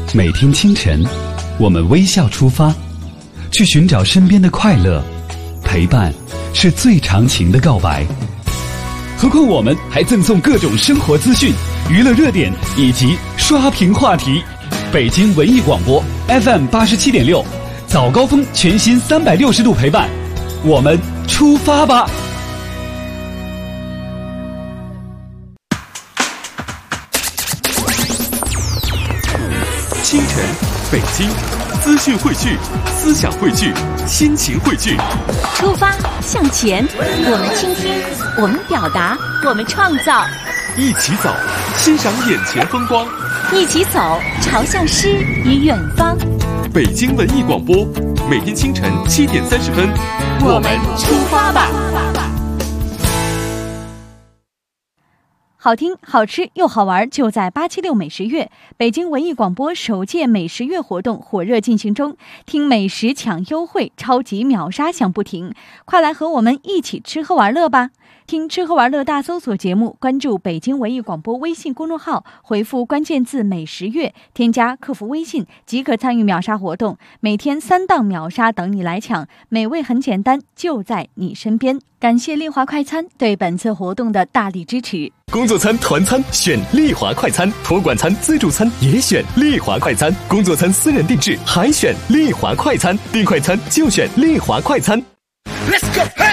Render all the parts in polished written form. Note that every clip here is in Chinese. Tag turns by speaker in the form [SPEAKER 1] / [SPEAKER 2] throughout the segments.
[SPEAKER 1] 每天清晨，我们微笑出发，去寻找身边的快乐。陪伴是最长情的告白。何况我们还赠送各种生活资讯、娱乐热点以及刷屏话题。北京文艺广播 FM87.6，早高峰全新360度陪伴，我们出发吧！
[SPEAKER 2] 清晨，北京，资讯汇聚，思想汇聚，心情汇聚。
[SPEAKER 3] 出发向前，我们倾听，我们表达，我们创造。
[SPEAKER 2] 一起走，欣赏眼前风光。
[SPEAKER 3] 一起走，朝向诗与远方。
[SPEAKER 2] 北京文艺广播，每天清晨7点30分，
[SPEAKER 3] 我们出发吧！
[SPEAKER 4] 好听、好吃又好玩，就在876美食月。北京文艺广播首届美食月活动火热进行中，听美食抢优惠，超级秒杀响不停，快来和我们一起吃喝玩乐吧！听吃喝玩乐大搜索节目，关注北京文艺广播微信公众号，回复关键字美食月，添加客服微信即可参与秒杀活动，每天3档秒杀等你来抢，美味很简单，就在你身边。感谢丽华快餐对本次活动的大力支持。
[SPEAKER 2] 工作餐、团餐选丽华快餐，托管餐、自助餐也选丽华快餐，工作餐私人定制还选丽华快餐，订快餐就选丽华快餐。Let's go, hey!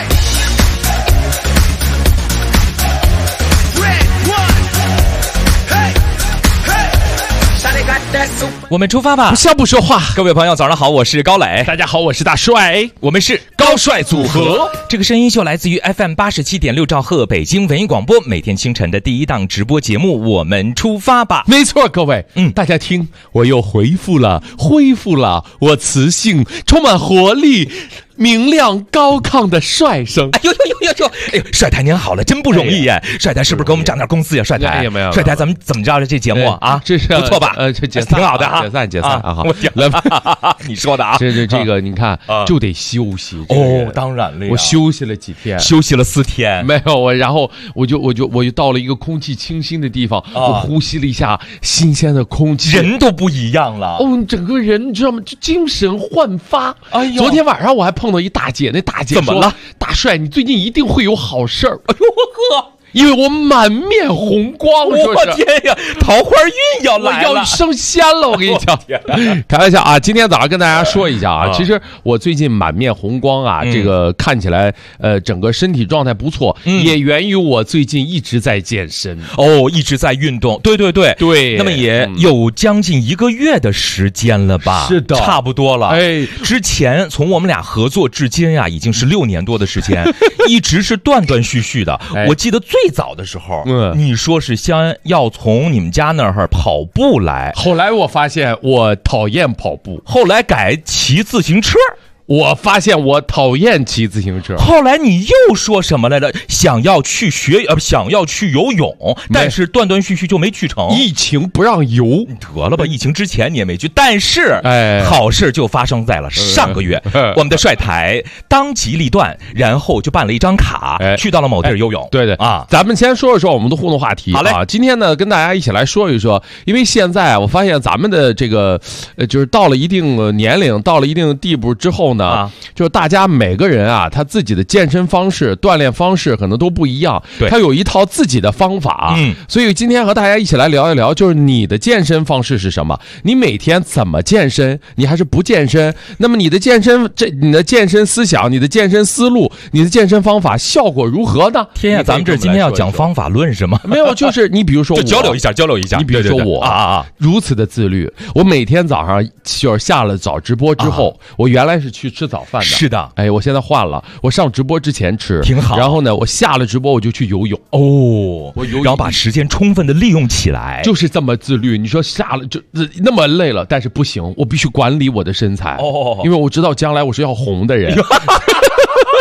[SPEAKER 5] Red 我们出发吧！
[SPEAKER 6] 不笑不说话。
[SPEAKER 5] 各位朋友，早上好，我是高磊。
[SPEAKER 6] 大家好，我是大帅。
[SPEAKER 5] 我们是
[SPEAKER 6] 高帅组合。
[SPEAKER 5] 这个声音秀来自于 FM87.6兆赫北京文艺广播，每天清晨的第一档直播节目。我们出发吧！
[SPEAKER 6] 没错，各位，大家听，我又恢复了我磁性、充满活力、明亮高亢的帅声。
[SPEAKER 5] 哎呦，帅台您好了，真不容易耶！帅台是不是给我们涨点工资呀？帅台，
[SPEAKER 6] 没有。
[SPEAKER 5] 帅台，咱们怎么着这节目啊？
[SPEAKER 6] 这是
[SPEAKER 5] 不错吧？
[SPEAKER 6] 这解散
[SPEAKER 5] 挺好的啊，
[SPEAKER 6] 解散啊！好，
[SPEAKER 5] 你说的啊，
[SPEAKER 6] 这个，你看就得休息
[SPEAKER 5] 哦，当然了，
[SPEAKER 6] 我休息了几天，
[SPEAKER 5] 休息了4天，
[SPEAKER 6] 没有然后我就到了一个空气清新的地方，我呼吸了一下新鲜的空气，
[SPEAKER 5] 人都不一样了
[SPEAKER 6] 整个人你知道吗？就精神焕发。
[SPEAKER 5] 哎呦，
[SPEAKER 6] 昨天晚上我还碰到一大姐，那大姐
[SPEAKER 5] 怎么了？
[SPEAKER 6] 大帅，你最近一定会有好事儿。
[SPEAKER 5] 哎呦呵。
[SPEAKER 6] 因为我满面红光，
[SPEAKER 5] 我天呀，桃花运要来了，
[SPEAKER 6] 我要升仙了，我跟你讲。开玩笑啊，今天早上跟大家说一下啊，其实我最近满面红光啊，这个看起来整个身体状态不错，也源于我最近一直在健身
[SPEAKER 5] 一直在运动。对，那么也有将近1个月的时间了吧？
[SPEAKER 6] 是的，
[SPEAKER 5] 差不多了。之前从我们俩合作至今呀，已经是6年多的时间，一直是断断续续的。我记得最早的时候，你说是先要从你们家那儿跑步来，
[SPEAKER 6] 后来我发现我讨厌跑步，
[SPEAKER 5] 后来改骑自行车。
[SPEAKER 6] 我发现我讨厌骑自行车，
[SPEAKER 5] 后来你又说什么来着？想要去游泳，但是断断续续就没去成。
[SPEAKER 6] 疫情不让游，
[SPEAKER 5] 得了吧！疫情之前你也没去，但是好事就发生在了上个月，我们的帅台当机立断，然后就办了一张卡，去到了某地儿游泳。
[SPEAKER 6] 对啊，咱们先说一说我们的互动话题。
[SPEAKER 5] 好嘞，
[SPEAKER 6] 今天呢跟大家一起来说一说，因为现在我发现咱们的这个就是到了一定年龄，到了一定地步之后呢，就是大家每个人啊，他自己的健身方式、锻炼方式可能都不一样，他有一套自己的方法。所以今天和大家一起来聊一聊，就是你的健身方式是什么？你每天怎么健身？你还是不健身？那么你的健身思想、你的健身思路、你的健身方法效果如何呢？
[SPEAKER 5] 天呀，咱们这今天要讲方法论是吗？
[SPEAKER 6] 没有，就是你比如说我，
[SPEAKER 5] 就交流一下。
[SPEAKER 6] 你比如说我如此的自律，我每天早上就是下了早直播之后，我原来是去吃早饭的。
[SPEAKER 5] 是的，
[SPEAKER 6] 我现在换了，我上直播之前吃，
[SPEAKER 5] 挺好。
[SPEAKER 6] 然后呢，我下了直播我就去游泳。
[SPEAKER 5] 我游泳，然后把时间充分的利用起来，
[SPEAKER 6] 就是这么自律。你说下了就那么累了，但是不行，我必须管理我的身材。因为我知道将来我是要红的人。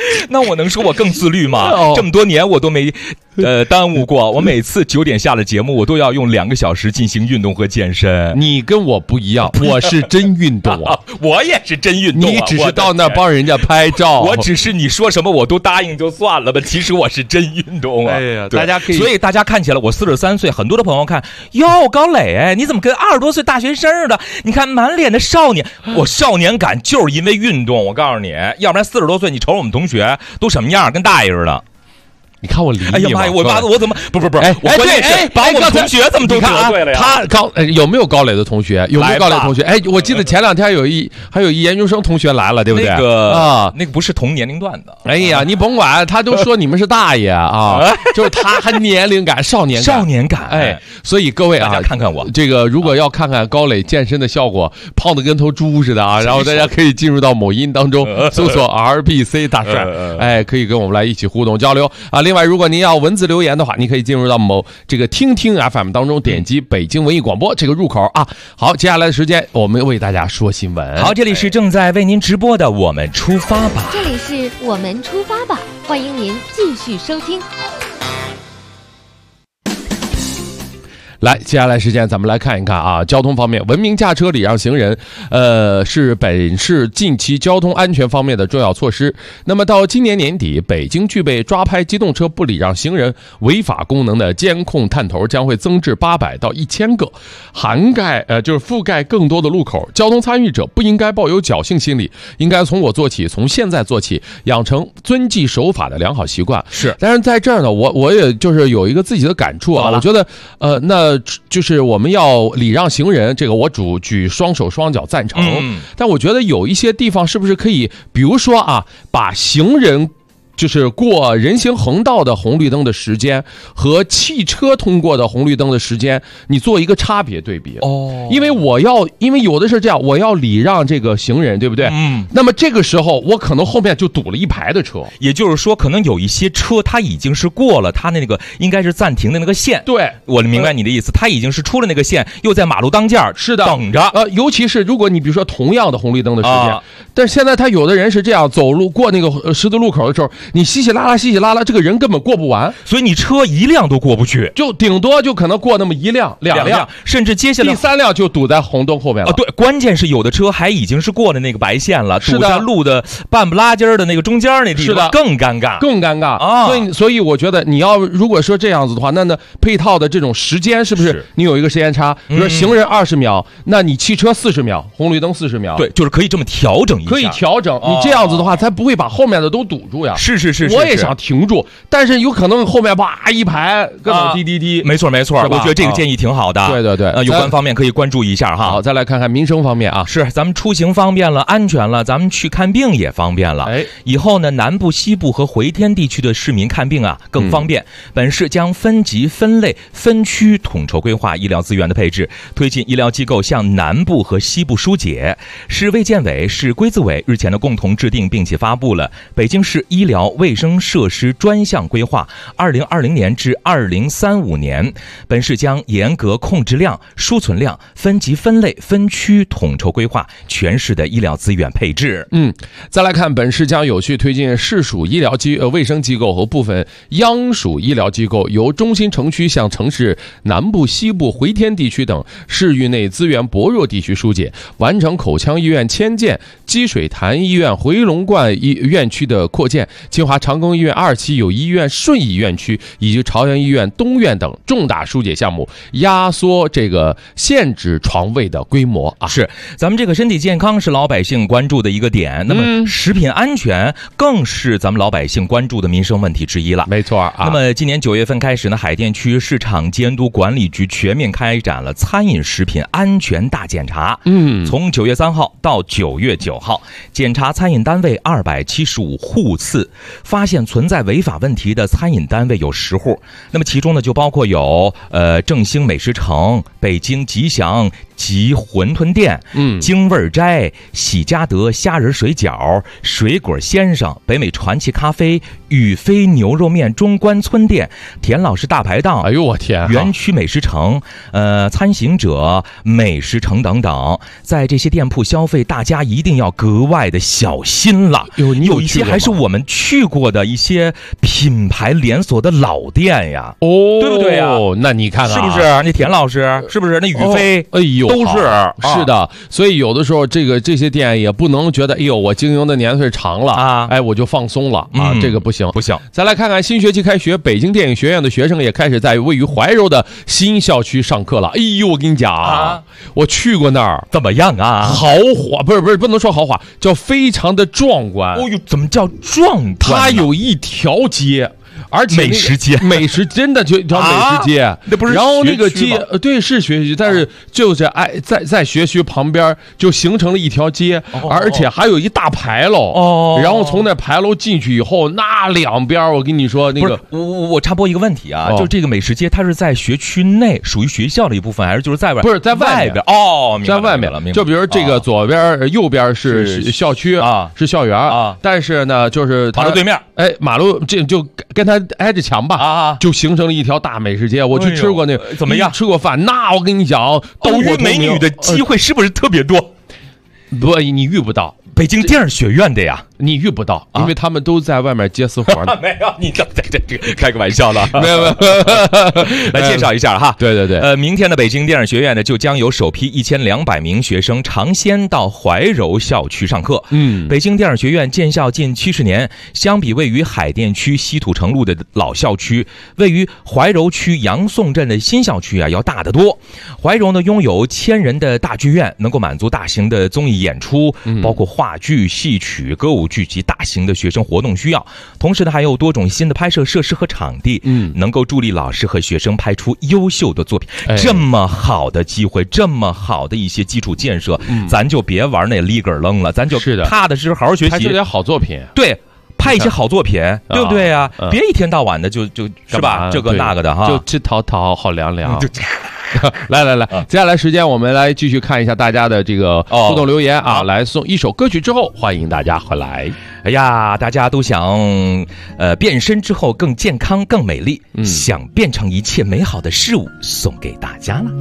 [SPEAKER 5] 那我能说我更自律吗？这么多年我都没耽误过。我每次9点下了节目，我都要用2个小时进行运动和健身。
[SPEAKER 6] 你跟我不一样，我是真运动啊，
[SPEAKER 5] 我也是真运动。
[SPEAKER 6] 你只是到那儿帮人家拍照，
[SPEAKER 5] 我只是你说什么我都答应就算了吧。其实我是真运动啊。
[SPEAKER 6] 哎呀，大家可以，
[SPEAKER 5] 所以大家看起来我43岁，很多的朋友看，哟，高磊，哎，你怎么跟20多岁大学生似的？你看满脸的少年，我少年感就是因为运动。我告诉你，要不然40多岁，你瞅我们同学都什么样，跟大爷似的。
[SPEAKER 6] 你看我理你吗？
[SPEAKER 5] 哎呀妈呀，我怎么不，我关键是把我们同学怎么都得罪了呀？
[SPEAKER 6] 他有没有高磊的同学？有没有高磊同学？哎，我记得前2天还有一研究生同学来了，对不对？
[SPEAKER 5] 那个不是同年龄段的。
[SPEAKER 6] 哎呀，你甭管，他都说你们是大爷啊，就是他还年龄感、少年感。哎，所以各位啊，
[SPEAKER 5] 大家看看我
[SPEAKER 6] 这个，如果要看看高磊健身的效果，胖的跟头猪似的啊，然后大家可以进入到某音当中搜索 RBC 大帅，哎，可以跟我们来一起互动交流啊。另外，如果您要文字留言的话，你可以进入到这个听听 FM 当中，点击北京文艺广播这个入口啊。好，接下来的时间我们为大家说新闻。
[SPEAKER 5] 好，这里是正在为您直播的我们出发吧，
[SPEAKER 7] 这里是我们出发吧，欢迎您继续收听。
[SPEAKER 6] 来，接下来时间咱们来看一看啊，交通方面，文明驾车礼让行人，是本市近期交通安全方面的重要措施。那么到今年年底，北京具备抓拍机动车不礼让行人违法功能的监控探头将会增至800到1000个，涵盖就是覆盖更多的路口。交通参与者不应该抱有侥幸心理，应该从我做起，从现在做起，养成遵纪守法的良好习惯。
[SPEAKER 5] 是，
[SPEAKER 6] 但是在这儿呢，我也就是有一个自己的感触啊，我觉得那就是我们要礼让行人，这个我举双手双脚赞成，但我觉得有一些地方是不是可以，比如说啊，把行人就是过人行横道的红绿灯的时间和汽车通过的红绿灯的时间，你做一个差别对比哦。因为有的是这样，我要礼让这个行人，对不对？那么这个时候我可能后面就堵了一排的车，
[SPEAKER 5] 也就是说，可能有一些车它已经是过了它那个应该是暂停的那个线。
[SPEAKER 6] 对，
[SPEAKER 5] 我明白你的意思，它已经是出了那个线，又在马路当间
[SPEAKER 6] 是的
[SPEAKER 5] 等着。
[SPEAKER 6] 尤其是如果你比如说同样的红绿灯的时间，但是现在他有的人是这样，走路过那个十字路口的时候，你稀稀拉拉，这个人根本过不完，
[SPEAKER 5] 所以你车一辆都过不去，
[SPEAKER 6] 就顶多就可能过那么1辆、2辆，
[SPEAKER 5] 甚至接下来
[SPEAKER 6] 第3辆就堵在红灯后面了。
[SPEAKER 5] 对，关键是有的车还已经是过了那个白线了，堵在路的半不拉几的那个中间那地方，更尴尬
[SPEAKER 6] 啊！所以我觉得你要如果说这样子的话，那配套的这种时间是不是你有一个时间差？比如说行人20秒，那你汽车40秒，红绿灯40秒，
[SPEAKER 5] 对，就是可以这么调整一下，
[SPEAKER 6] 可以调整。你这样子的话，才不会把后面的都堵住呀。
[SPEAKER 5] 是，
[SPEAKER 6] 我也想停住，但是有可能后面一排各种滴，
[SPEAKER 5] 没错，我觉得这个建议挺好的。
[SPEAKER 6] 对，
[SPEAKER 5] 有关方面可以关注一下哈。
[SPEAKER 6] 好，再来看看民生方面啊，
[SPEAKER 5] 是咱们出行方便了，安全了，咱们去看病也方便了。以后呢，南部、西部和回天地区的市民看病啊更方便。本市将分级、分类、分区统筹规划医疗资源的配置，推进医疗机构向南部和西部疏解。市卫健委、市规资委日前的共同制定并且发布了北京市医疗卫生设施专项规划2020年至2035年，本市将严格控制量、输存量，分级分类、分区统筹规划全市的医疗资源配置。
[SPEAKER 6] 再来看，本市将有序推进市属医疗卫生机构和部分央属医疗机构由中心城区向城市南部、西部、回天地区等市域内资源薄弱地区疏解，完成口腔医院迁建、积水潭医院回龙观院区的扩建、清华长庚医院2期友谊医院顺义院区以及朝阳医院东院等重大疏解项目，压缩这个限制床位的规模啊。
[SPEAKER 5] 是，咱们这个身体健康是老百姓关注的一个点，那么食品安全更是咱们老百姓关注的民生问题之一了。
[SPEAKER 6] 没错啊。
[SPEAKER 5] 那么今年9月份开始呢，海淀区市场监督管理局全面开展了餐饮食品安全大检查。从9月3号到9月9号，检查餐饮单位275户次，发现存在违法问题的餐饮单位有10户。那么其中呢，就包括有正兴美食城、北京吉祥及馄饨店、京味斋、喜家德虾仁水饺、水果先生、北美传奇咖啡、宇飞牛肉面中关村店、田老师大排档，
[SPEAKER 6] 哎呦我天，
[SPEAKER 5] 园区美食城、餐行者美食城等等，在这些店铺消费，大家一定要格外的小心了。有一些还是我们去过的一些品牌连锁的老店呀，对不对呀？
[SPEAKER 6] 那你看看
[SPEAKER 5] 是不是？那田老师是不是？那宇飞，
[SPEAKER 6] 哎呦，
[SPEAKER 5] 都是
[SPEAKER 6] 是的。所以有的时候这些店也不能觉得，哎呦，我经营的年岁长了啊，哎，我就放松了啊，这个不行。再来看看新学期开学，北京电影学院的学生也开始在位于怀柔的新校区上课了。哎呦，我跟你讲我去过那儿，
[SPEAKER 5] 怎么样啊？
[SPEAKER 6] 豪华，不能说豪华，叫非常的壮观。
[SPEAKER 5] 哦呦，怎么叫壮观？
[SPEAKER 6] 它有一条街。而且
[SPEAKER 5] 美食街，
[SPEAKER 6] 美食真的就一条美食街，
[SPEAKER 5] 那不是？
[SPEAKER 6] 然后那个街，对，是学区，但是就是在学区旁边就形成了一条街，而且还有一大牌楼。然后从那牌楼进去以后，那两边我跟你说，那个
[SPEAKER 5] 我插播一个问题啊，就这个美食街，它是在学区内，属于学校的一部分，还是就是在外？
[SPEAKER 6] 不是在外边
[SPEAKER 5] 在外面了。
[SPEAKER 6] 就比如这个左边、右边是校区啊，是校园啊，但是呢，就是
[SPEAKER 5] 马路对面，
[SPEAKER 6] 哎，马路这就跟它挨着墙吧，就形成了一条大美食街。我去吃过那个，
[SPEAKER 5] 怎么样？
[SPEAKER 6] 吃过饭，那我跟你讲，
[SPEAKER 5] 都遇美女的机会是不是特别多？
[SPEAKER 6] 不，你遇不到。
[SPEAKER 5] 北京电影学院的呀，
[SPEAKER 6] 你遇不到，因为他们都在外面接私活呢。
[SPEAKER 5] 没有，你这开个玩笑了。
[SPEAKER 6] 没有。
[SPEAKER 5] 来介绍一下哈。
[SPEAKER 6] 对。
[SPEAKER 5] 明天的北京电影学院呢，就将有首批1200名学生尝鲜到怀柔校区上课。北京电影学院建校近70年，相比位于海淀区西土城路的老校区，位于怀柔区杨宋镇的新校区啊，要大得多。怀柔呢，拥有1000人的大剧院，能够满足大型的综艺演出，包括话剧、戏曲、歌舞剧及大型的学生活动需要。同时呢，还有多种新的拍摄设施和场地，能够助力老师和学生拍出优秀的作品。这么好的机会，这么好的一些基础建设，咱就别玩那立根扔了，咱就踏踏实实好好学习，
[SPEAKER 6] 拍出点好作品。
[SPEAKER 5] 对。拍一些好作品，对不对呀？别一天到晚的就是吧，这个那个的哈，
[SPEAKER 6] 就吃桃好凉凉。来，接下来时间我们来继续看一下大家的这个互动留言啊，来送一首歌曲之后，欢迎大家回来。
[SPEAKER 5] 哎呀，大家都想变身之后更健康、更美丽，想变成一切美好的事物，送给大家了。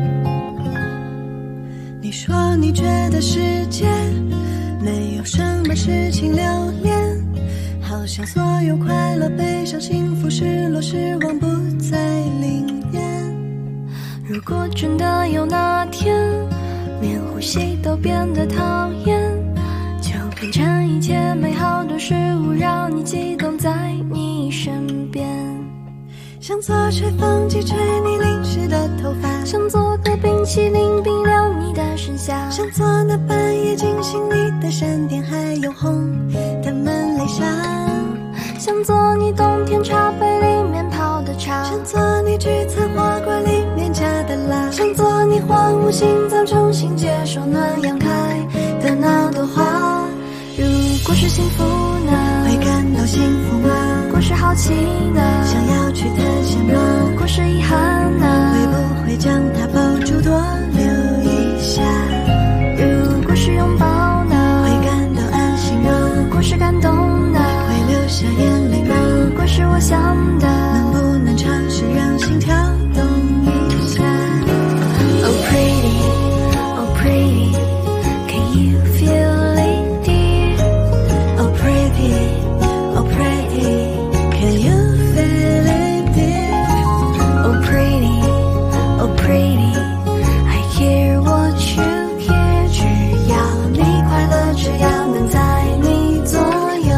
[SPEAKER 8] 你说你觉得世界没有什么事情留恋，好像所有快乐、悲伤、幸福、失落、失望不再灵验。如果真的有那天，连呼吸都变得讨厌，就变成一切美好的事物，让你激动在你身边。想做吹风机吹你淋湿的头发，想做个冰淇淋冰凉你的身下，想做那半夜惊醒你的闪电，还有红的门铃响。想做你冬天茶杯里面泡的茶，想做你聚餐花柜里面加的辣，想做你荒芜心脏重新接受暖阳开的那朵花。如果是幸福呢，会感到幸福吗？如果是好奇呢，想要去探险吗？如果是遗憾呢，会不会将它抱住多留一下？如果是拥抱呢，会感到安心吗？如果是感动呢，会流下眼泪吗？如果是我想的，能不能尝试让心跳动一下？ Oh pretty, oh pretty, can you feel it dear? Oh pretty, oh pretty, can you feel it dear? Oh pretty, oh pretty, I hear what you hear. 只要你快乐，只要能在你左右。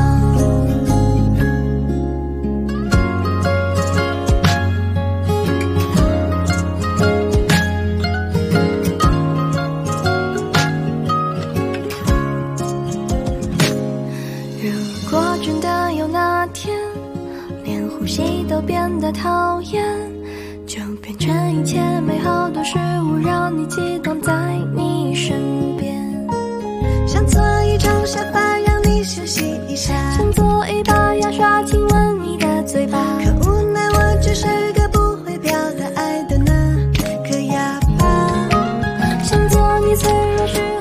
[SPEAKER 8] 如果真的有那天，连呼吸都变得讨厌，就变成一切美好的事物，让你激动在你身边。想做一张沙发让你休息一下，想做一把牙刷亲吻你的嘴巴，可无奈我只是个不会表达爱的那颗哑巴。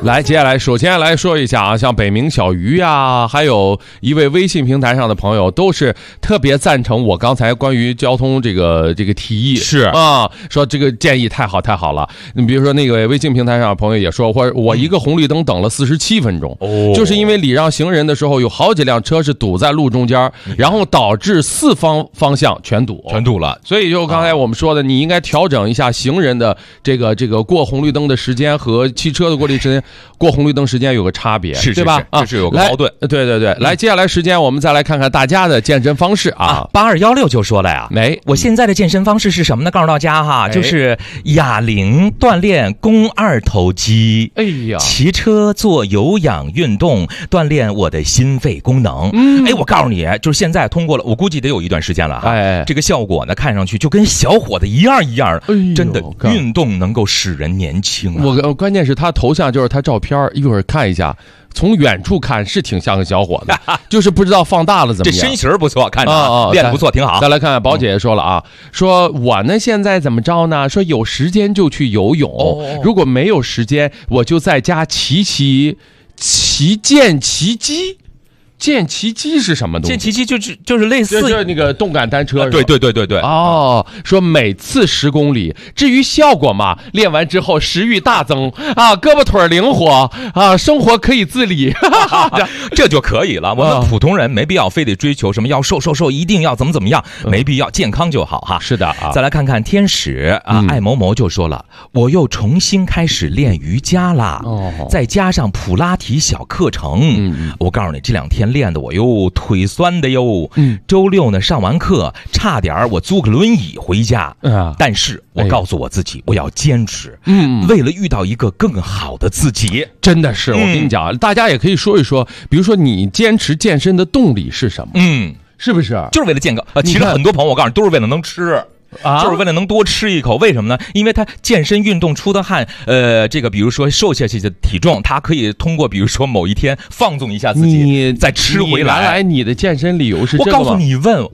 [SPEAKER 6] 来，接下来首先来说一下啊，像北冥小鱼啊，还有一位微信平台上的朋友，都是特别赞成我刚才关于交通这个提议，
[SPEAKER 5] 是
[SPEAKER 6] 啊，说这个建议太好了。你比如说那个微信平台上的朋友也说，我一个红绿灯等了47分钟，就是因为礼让行人的时候有好几辆车是堵在路中间，然后导致四方向全堵了。所以就刚才我们说的，你应该调整一下行人的这个过红绿灯的时间和汽车的过红绿灯时间有个差别，对吧？
[SPEAKER 5] 这是有个矛盾。
[SPEAKER 6] 对，来，接下来时间我们再来看看大家的健身方式啊。
[SPEAKER 5] 8216就说了呀，我现在的健身方式是什么呢？告诉大家哈，就是哑铃锻炼肱二头肌，
[SPEAKER 6] 哎呀，
[SPEAKER 5] 骑车做有氧运动锻炼我的心肺功能。我告诉你，就是现在通过了，我估计得有一段时间了哈。这个效果呢，看上去就跟小伙子一样，真的运动能够使人年轻啊。
[SPEAKER 6] 我关键是他头像就是他照片，一会儿看一下。从远处看是挺像个小伙子，就是不知道放大了怎么样。
[SPEAKER 5] 这身形不错，看着练得不错，挺好。
[SPEAKER 6] 再来看宝姐也说了啊，说我呢现在怎么着呢？说有时间就去游泳，如果没有时间，我就在家骑健骑机。健骑机是什么东西？
[SPEAKER 5] 健骑机就是类似
[SPEAKER 6] 就是那个动感单车。
[SPEAKER 5] 对。
[SPEAKER 6] 哦，说每次10公里，至于效果嘛，练完之后食欲大增啊，胳膊腿灵活啊，生活可以自理，
[SPEAKER 5] 这就可以了。我们普通人没必要非得追求什么要瘦，一定要怎么样，没必要，健康就好哈。
[SPEAKER 6] 是的啊。
[SPEAKER 5] 再来看看天使啊，爱某某就说了，我又重新开始练瑜伽啦，再加上普拉提小课程，我告诉你，这2天练的我又腿酸的哟。周6呢上完课，差点我租个轮椅回家，但是我告诉我自己，我要坚持，为了遇到一个更好的自己。
[SPEAKER 6] 真的是，我跟你讲，大家也可以说一说，比如说你坚持健身的动力是什么？是不是？
[SPEAKER 5] 就是为了健康。其实很多朋友，我告诉你，都是为了能吃。就是为了能多吃一口，为什么呢？因为他健身运动出的汗，这个比如说瘦下去的体重，他可以通过比如说某一天放纵一下自己，再吃回来。
[SPEAKER 6] 原来你的健身理由是这个吗？
[SPEAKER 5] 我告诉你，问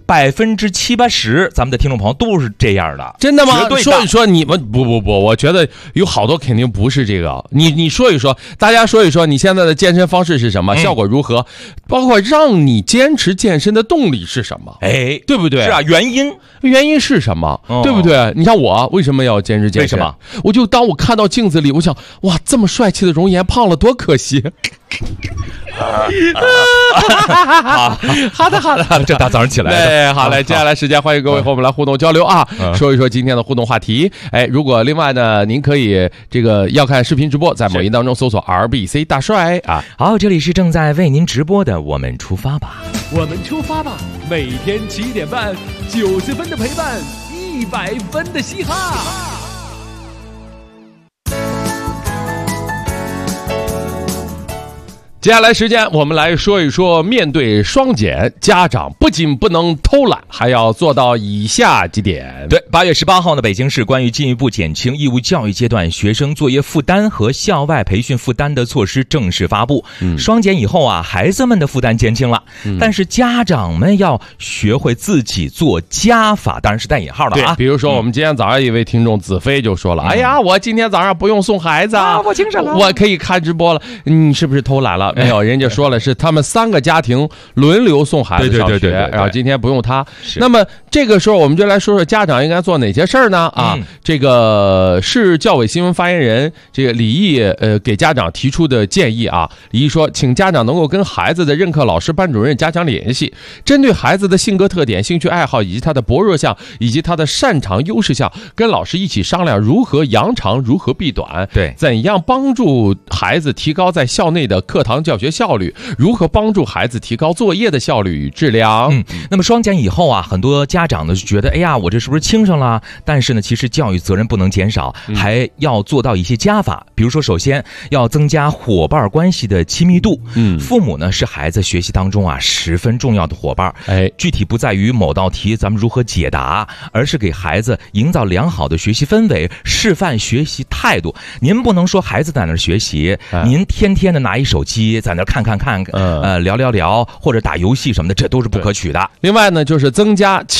[SPEAKER 5] 70%-80%咱们的听众朋友都是这样的。
[SPEAKER 6] 真的吗？说一说你们不，我觉得有好多肯定不是这个。你说一说，大家说一说你现在的健身方式是什么，效果如何，包括让你坚持健身的动力是什么？对不对？
[SPEAKER 5] 是啊，原
[SPEAKER 6] 因是什么？对不对？你像我为什么要坚持健身？
[SPEAKER 5] 为什么？
[SPEAKER 6] 我就当我看到镜子里，我想，哇，这么帅气的容颜，胖了多可惜。好的，
[SPEAKER 5] 这大早上起来
[SPEAKER 6] 好嘞，接下来时间欢迎各位和我们来互动交流啊，说一说今天的互动话题。如果另外呢，您可以这个要看视频直播，在某音当中搜索 RBC 大帅啊。
[SPEAKER 5] 好，这里是正在为您直播的，我们出发吧，
[SPEAKER 1] 每天7点半，90分的陪伴，100分的嘻哈。
[SPEAKER 6] 接下来时间我们来说一说，面对双减，家长不仅不能偷懒，还要做到以下几点。
[SPEAKER 5] 对，8月18号呢，北京市关于进一步减轻义务教育阶段学生作业负担和校外培训负担的措施正式发布。双减以后啊，孩子们的负担减轻了，但是家长们要学会自己做加法，当然是带引号的啊。
[SPEAKER 6] 比如说我们今天早上一位听众子飞就说了，哎呀，我今天早上不用送孩子啊，
[SPEAKER 5] 我精神了，
[SPEAKER 6] 我可以看直播了。你是不是偷懒了？没有，人家说了是他们3个家庭轮流送孩子上学，
[SPEAKER 5] 对，
[SPEAKER 6] 然后今天不用他。那么这个时候我们就来说说家长应该做哪些事儿呢？这个市教委新闻发言人这个李毅给家长提出的建议啊，李毅说，请家长能够跟孩子的任课老师、班主任加强联系，针对孩子的性格特点、兴趣爱好以及他的薄弱项以及他的擅长优势项，跟老师一起商量如何扬长，如何避短，
[SPEAKER 5] 对，
[SPEAKER 6] 怎样帮助孩子提高在校内的课堂教学效率，如何帮助孩子提高作业的效率与质量。
[SPEAKER 5] 那么双减以后啊，很多家长呢就觉得，哎呀，我这是不是轻上了？但是呢，其实教育责任不能减少，还要做到一些加法。比如说，首先要增加伙伴关系的亲密度。父母呢是孩子学习当中啊十分重要的伙伴。具体不在于某道题咱们如何解答，而是给孩子营造良好的学习氛围，示范学习态度。您不能说孩子在那儿学习，您天天的拿一手机在那看，聊，或者打游戏什么的，这都是不可取的。
[SPEAKER 6] 另外呢，就是增加亲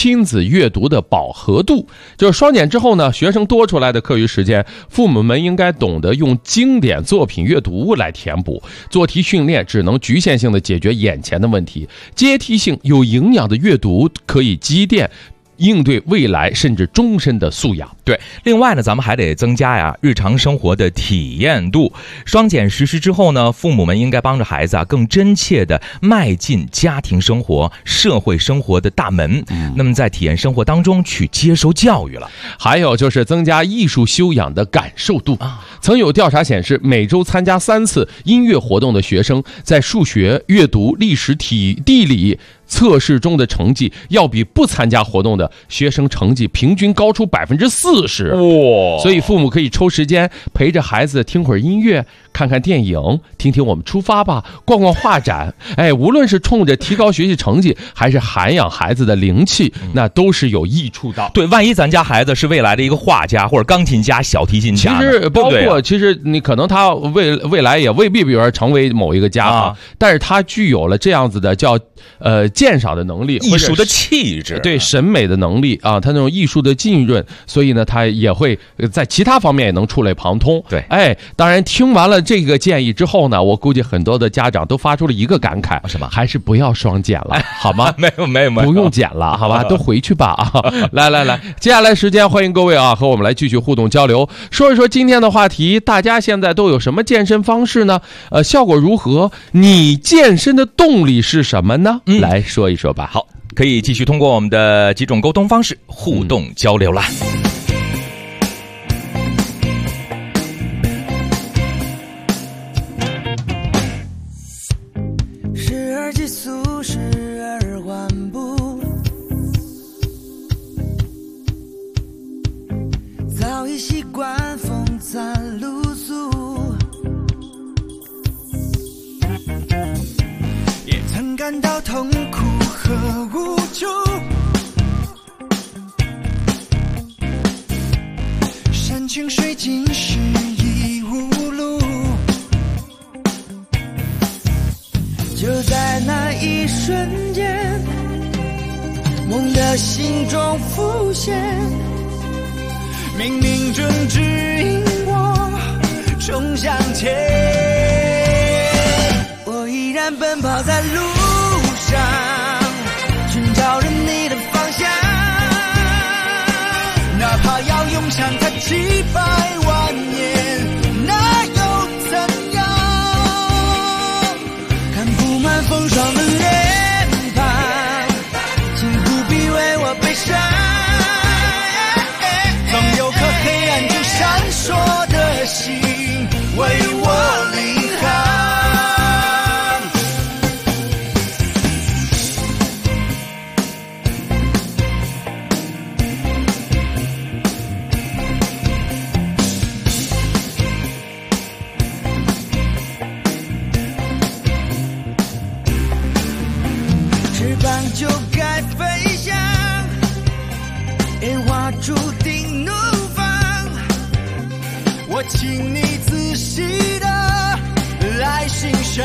[SPEAKER 6] 亲子阅读的饱和度。就是双减之后呢，学生多出来的课余时间，父母们应该懂得用经典作品阅读来填补。做题训练只能局限性的解决眼前的问题，阶梯性有营养的阅读可以积淀应对未来甚至终身的素养。
[SPEAKER 5] 对，另外呢，咱们还得增加日常生活的体验度。双减实施之后呢，父母们应该帮着孩子更真切的迈进家庭生活、社会生活的大门。那么在体验生活当中去接受教育了。
[SPEAKER 6] 还有就是增加艺术修养的感受度。曾有调查显示，每周参加3次音乐活动的学生，在数学、阅读、历史、地理测试中的成绩要比不参加活动的学生成绩平均高出40%。所以父母可以抽时间陪着孩子听会儿音乐，看看电影，听听我们出发吧，逛逛画展。无论是冲着提高学习成绩，还是涵养孩子的灵气，那都是有益处的。
[SPEAKER 5] 对，万一咱家孩子是未来的一个画家或者钢琴家、小提琴家，
[SPEAKER 6] 其实包括其实你可能他未来也未必比如成为某一个家但是他具有了这样子的叫鉴赏的能力，
[SPEAKER 5] 艺术的气质，
[SPEAKER 6] 对审美的能力他那种艺术的浸润，所以呢他也会在其他方面也能触类旁通。
[SPEAKER 5] 对，
[SPEAKER 6] 当然听完了这个建议之后呢，我估计很多的家长都发出了一个感慨，
[SPEAKER 5] 什么？
[SPEAKER 6] 还是不要双减了，好吗？
[SPEAKER 5] 没有，
[SPEAKER 6] 不用减了，好吧，都回去吧来，接下来时间欢迎各位和我们来继续互动交流，说一说今天的话题，大家现在都有什么健身方式呢？效果如何？你健身的动力是什么呢？来说一说吧。
[SPEAKER 5] 好，可以继续通过我们的几种沟通方式互动交流啦。
[SPEAKER 8] 时而急速，时而缓步，早已习惯风餐露宿，也曾感到痛苦和无助，山穷水尽时已无路，就在那一瞬间，梦的心中浮现，冥冥中指引我冲向前，我依然奔跑在路上，寻找着你的方向，哪怕要涌向它几百万年，那又怎样？看布满风霜的脸庞，请不必为我悲伤，总有颗黑暗中闪烁的心为我领航。翅膀就该飞翔，野花注定怒放，我请你仔细的来欣赏，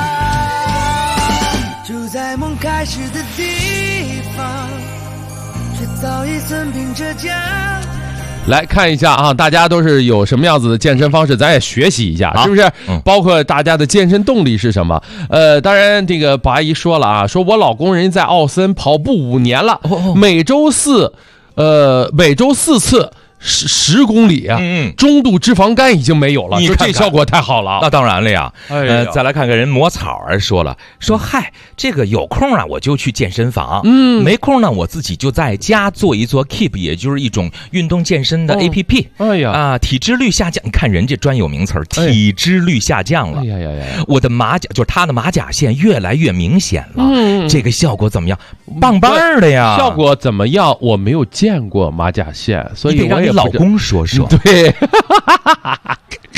[SPEAKER 8] 就在梦开始的地方，却早已曾凭着奖。
[SPEAKER 6] 来看一下大家都是有什么样子的健身方式，咱也学习一下，是不是？包括大家的健身动力是什么？当然这个宝阿姨说了说我老公人在奥森跑步5年了，每周4次。10公里中度脂肪肝已经没有了，说这效果太好了。
[SPEAKER 5] 那当然了呀。再来看看人抹草说了，说嗨，这个有空我就去健身房，没空呢我自己就在家做一做 Keep， 也就是一种运动健身的 APP。体脂率下降，你看人家专有名词体脂率下降了。我的马甲就是他的马甲线越来越明显了。这个效果怎么样？棒棒的呀。
[SPEAKER 6] 效果怎么样？我没有见过马甲线，所以我也
[SPEAKER 5] 老公说说。
[SPEAKER 6] 对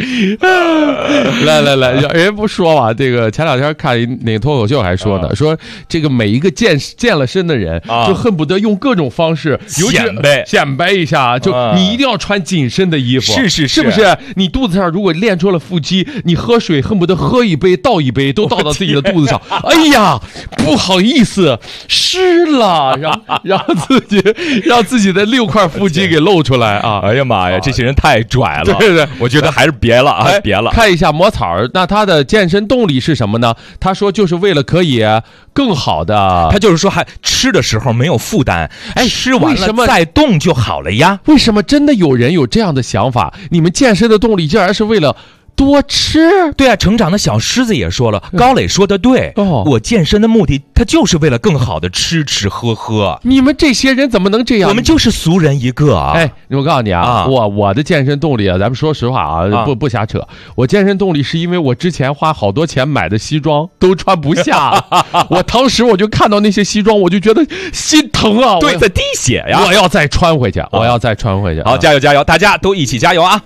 [SPEAKER 6] 来，人不说嘛，这个前两天看那个脱口秀还说呢，说这个每一个健了身的人，就恨不得用各种方式显摆一下，就你一定要穿紧身的衣服，是不是？你肚子上如果练出了腹肌，你喝水恨不得喝一杯倒一杯，都倒到自己的肚子上。哎呀，不好意思，湿了，让自己的6块腹肌给露出来啊！
[SPEAKER 5] 哎呀妈呀，这些人太拽了，
[SPEAKER 6] 对，
[SPEAKER 5] 我觉得还是别了啊，别了。
[SPEAKER 6] 看一下魔草，那他的健身动力是什么呢？他说就是为了可以更好的，
[SPEAKER 5] 他就是说还吃的时候没有负担，吃完了再动就好了呀。
[SPEAKER 6] 为什么真的有人有这样的想法？你们健身的动力竟然是为了多吃？
[SPEAKER 5] 对啊，成长的小狮子也说了，高磊说的对，我健身的目的他就是为了更好的吃喝。
[SPEAKER 6] 你们这些人怎么能这样？
[SPEAKER 5] 我们就是俗人一个啊！
[SPEAKER 6] 我告诉你啊，我的健身动力啊，咱们说实话啊，不瞎扯。我健身动力是因为我之前花好多钱买的西装都穿不下，我当时我就看到那些西装，我就觉得心疼啊！
[SPEAKER 5] 对，在滴血呀！
[SPEAKER 6] 我要再穿回去，
[SPEAKER 5] 好，加油！大家都一起加油啊！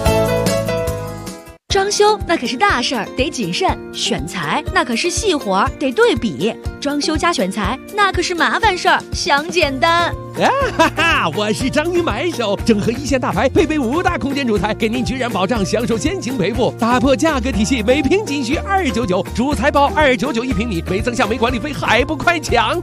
[SPEAKER 9] 装修那可是大事儿，得谨慎；选材那可是细活，得对比。装修加选材那可是麻烦事儿，想简单。
[SPEAKER 10] 我是章鱼买手，整合一线大牌，配备5大空间主材，给您居然保障，享受先行赔付，打破价格体系，每平仅需299，主材包299一平米，没增项没管理费，还不快抢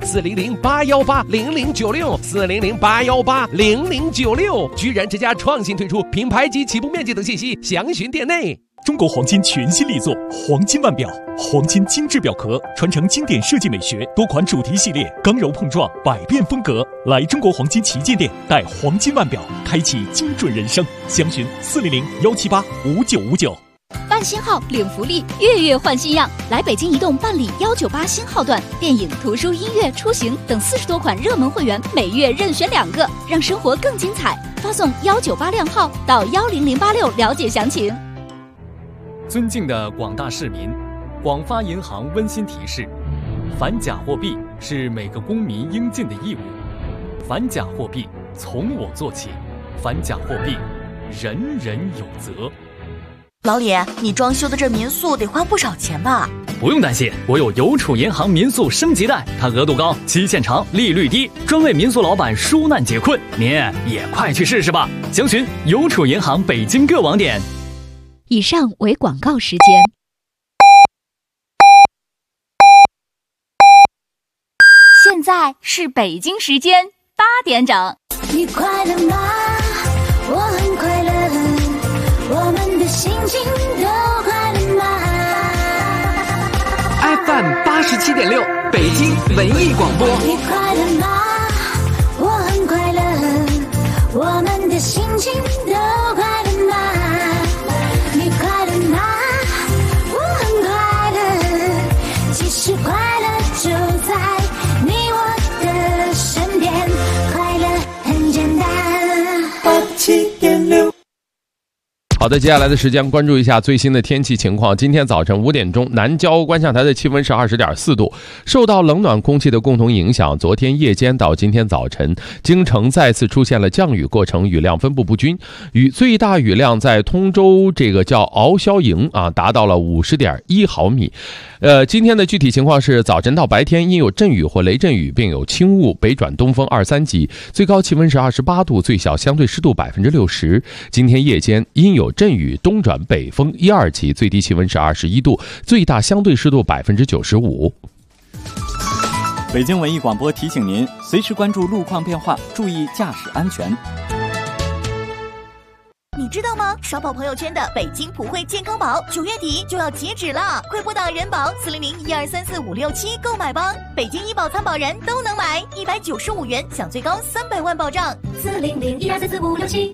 [SPEAKER 10] ！400-818-0096，400-818-0096，居然之家创新推出品牌及起步面积等信息，详询店内。
[SPEAKER 2] 中国黄金全新力作黄金腕表，黄金精致表壳，传承经典设计美学，多款主题系列，刚柔碰撞，百变风格。来中国黄金旗舰店，带黄金腕表，开启精准人生。详询400-178-5959。
[SPEAKER 7] 办新号领福利，月月换新样。来北京移动办理198新号段，电影、图书、音乐、出行等40多款热门会员，每月任选2个，让生活更精彩。发送198靓号到10086了解详情。
[SPEAKER 11] 尊敬的广大市民，广发银行温馨提示：反假货币是每个公民应尽的义务。反假货币从我做起，反假货币人人有责。
[SPEAKER 12] 老李，你装修的这民宿得花不少钱吧？
[SPEAKER 11] 不用担心，我有邮储银行民宿升级贷，它额度高，期限长，利率低，专为民宿老板纾难解困。您也快去试试吧！详询邮储银行北京各网点。
[SPEAKER 7] 以上为广告时间。
[SPEAKER 3] 现在是北京时间8点整。
[SPEAKER 8] 你快乐吗？我很快乐，我们的心情都快乐吗
[SPEAKER 13] ？FM 87.6，北京文艺广播。
[SPEAKER 8] 你快乐吗？我很快乐，我们的心情都快乐吗？你快乐吗？我很快乐，其实快乐就在你我的身边，快乐很简单。87.6。
[SPEAKER 6] 好的，接下来的时间关注一下最新的天气情况。今天早晨5点钟，南郊观象台的气温是20.4度。受到冷暖空气的共同影响，昨天夜间到今天早晨，京城再次出现了降雨过程，雨量分布不均。最大雨量在通州这个叫敖霄营达到了50.1毫米。今天的具体情况是，早晨到白天因有阵雨或雷阵雨，并有轻雾，北转东风2、3级，最高气温是28度，最小相对湿度60%。今天夜间因有阵雨，东转北风1、2级，最低气温是21度，最大相对湿度95%。
[SPEAKER 14] 北京文艺广播提醒您，随时关注路况变化，注意驾驶安全。
[SPEAKER 12] 你知道吗？刷爆朋友圈的北京普惠健康宝9月底就要截止了，快拨打人保400-1234-567购买吧！北京医保参保人都能买，195元享最高300万保障。400-1234-567。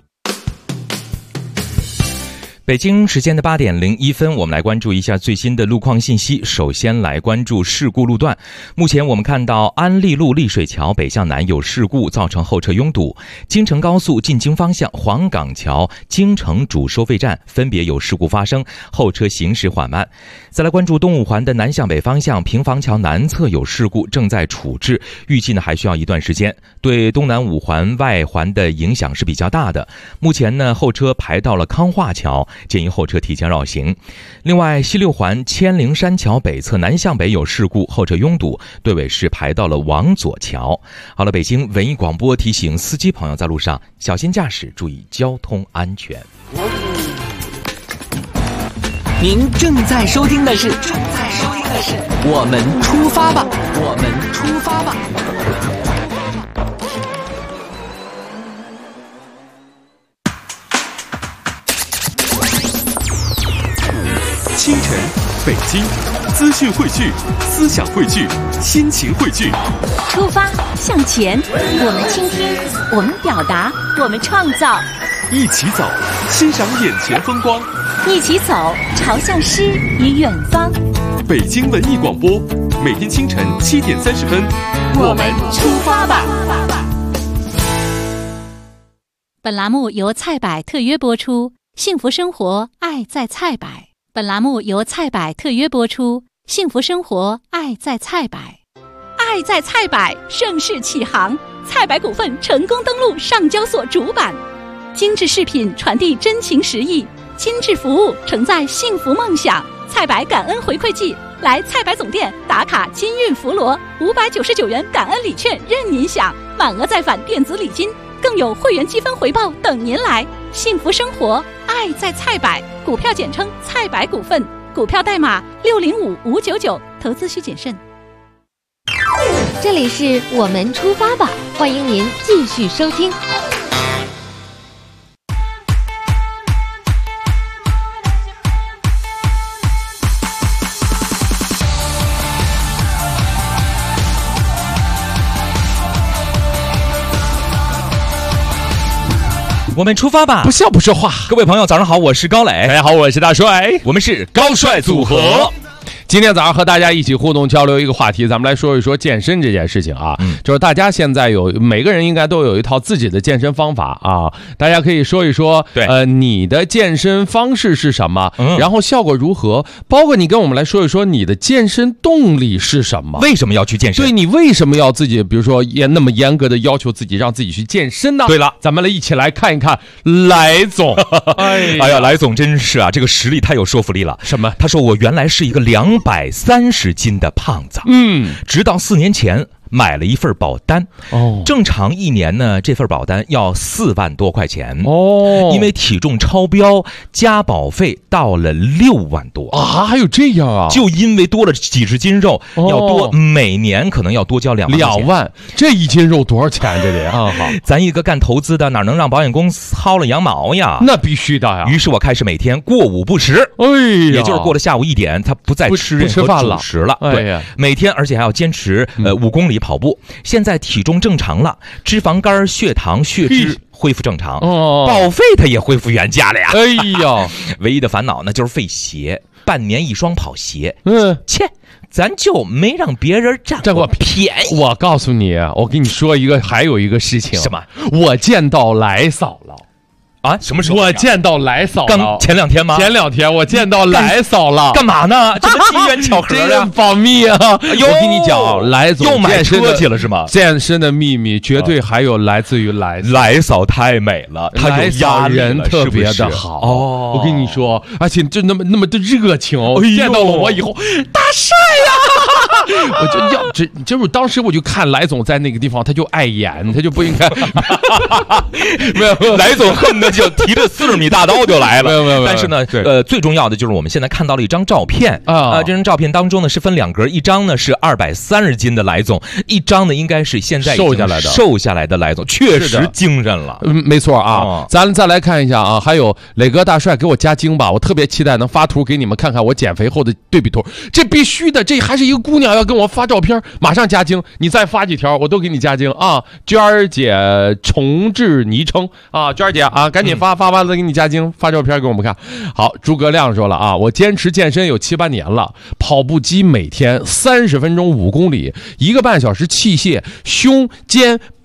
[SPEAKER 5] 北京时间的8点01分，我们来关注一下最新的路况信息。首先来关注事故路段。目前我们看到安利路丽水桥北向南有事故，造成后车拥堵。京承高速进京方向黄岗桥、京承主收费站分别有事故发生，后车行驶缓慢。再来关注东五环的南向北方向平房桥南侧有事故，正在处置，预计还需要一段时间，对东南五环外环的影响是比较大的。目前后车排到了康化桥， 建议后车提前绕行。另外，西六环千灵山桥北侧南向北有事故，后车拥堵，队尾是排到了往左桥。好了，北京文艺广播提醒司机朋友在路上小心驾驶，注意交通安全。
[SPEAKER 13] 您正在收听的是我们出发吧，我们出发吧。
[SPEAKER 2] 清晨，北京，资讯汇聚，思想汇聚，心情汇聚。
[SPEAKER 3] 出发，向前，我们倾听，我们表达，我们创造。
[SPEAKER 2] 一起走，欣赏眼前风光。
[SPEAKER 3] 一起走，朝向诗与远方。
[SPEAKER 2] 北京文艺广播，每天清晨7点30分，
[SPEAKER 3] 我们出发吧。
[SPEAKER 15] 本栏目由菜百特约播出，幸福生活，爱在菜百。本栏目由菜百特约播出，幸福生活，爱在菜百。
[SPEAKER 9] 爱在菜百盛世启航，菜百股份成功登陆上交所主板。精致饰品传递真情实意，精致服务承载幸福梦想。菜百感恩回馈季，来菜百总店打卡金运福罗，599元感恩礼券任您享，满额再返电子礼金，更有会员积分回报等您来。幸福生活，爱在菜百，股票简称菜百股份，股票代码605599，投资需谨慎。
[SPEAKER 16] 这里是我们出发吧，欢迎您继续收听。
[SPEAKER 5] 我们出发吧，
[SPEAKER 6] 不笑不说话。
[SPEAKER 5] 各位朋友早上好，我是高磊。
[SPEAKER 6] 大家好，我是大帅，
[SPEAKER 5] 我们是高帅组合。
[SPEAKER 6] 今天早上和大家一起互动交流一个话题，咱们来说一说健身这件事情啊。就是大家现在每个人应该都有一套自己的健身方法啊，大家可以说一说，你的健身方式是什么，然后效果如何，包括你跟我们来说一说你的健身动力是什么，
[SPEAKER 5] 为什么要去健身？
[SPEAKER 6] 对，你为什么要自己，比如说那么严格的要求自己，让自己去健身呢？
[SPEAKER 5] 对了，
[SPEAKER 6] 咱们来一起来看一看来总。
[SPEAKER 5] 哎呀，来总真是啊，这个实力太有说服力了。
[SPEAKER 6] 什么？
[SPEAKER 5] 他说我原来是一个230斤的胖子，直到4年前买了一份保单，正常1年呢，这份保单要4万多块钱因为体重超标加保费到了6万多
[SPEAKER 6] 啊！还有这样啊？
[SPEAKER 5] 就因为多了几十斤肉，要多每年可能要多交2万。
[SPEAKER 6] 这1斤肉多少钱？这得啊！好，
[SPEAKER 5] 咱一个干投资的，哪能让保险公司薅了羊毛呀？
[SPEAKER 6] 那必须的呀！
[SPEAKER 5] 于是我开始每天过午不食，也就是过了下午1点，他不再吃任何主食了。对，每天而且还要坚持5公里跑步。现在体重正常了，脂肪肝、血糖、血脂恢复正常，保费它也恢复原价了呀。
[SPEAKER 6] 哎呀，
[SPEAKER 5] 唯一的烦恼呢就是费鞋，半年1双跑鞋。切，咱就没让别人占过便宜。
[SPEAKER 6] 我告诉你，我跟你说还有一个事情。
[SPEAKER 5] 什么？
[SPEAKER 6] 我见到来嫂了。
[SPEAKER 5] 啊，什么时候？
[SPEAKER 6] 我见到来嫂了。
[SPEAKER 5] 刚前2天吗？
[SPEAKER 6] 前2天我见到来嫂了。
[SPEAKER 5] 干嘛呢？这个机缘巧合
[SPEAKER 6] 呀！真保密啊！我跟你讲，来总
[SPEAKER 5] 又买车去了是吗？
[SPEAKER 6] 健身的秘密绝对还有来自于
[SPEAKER 5] 来嫂太美了，她有压力了，
[SPEAKER 6] 人特别的好
[SPEAKER 5] 哦。
[SPEAKER 6] 我跟你说，而且就那么的热情哦。见到了我以后，大帅呀！我就就是当时我就看来总在那个地方，他就碍眼，他就不应该。
[SPEAKER 5] 没有，来总恨的就提着40米大刀就来了。
[SPEAKER 6] 没有。
[SPEAKER 5] 但是呢，最重要的就是我们现在看到了一张照片啊，这张照片当中呢是分2格，一张呢是230斤的来总，一张呢应该是现在瘦下来的来总，确实精神了。
[SPEAKER 6] 没错啊，咱再来看一下啊，还有磊哥大帅给我加精吧，我特别期待能发图给你们看看我减肥后的对比图，这必须的，这还是一个姑娘要跟我发照片，马上加精，你再发几条我都给你加精啊。娟儿姐重置昵称啊，娟儿姐啊，赶紧发完了给你加精，发照片给我们看。好，诸葛亮说了啊，我坚持健身有7、8年了，跑步机每天30分钟5公里，1个半小时器械，胸肩背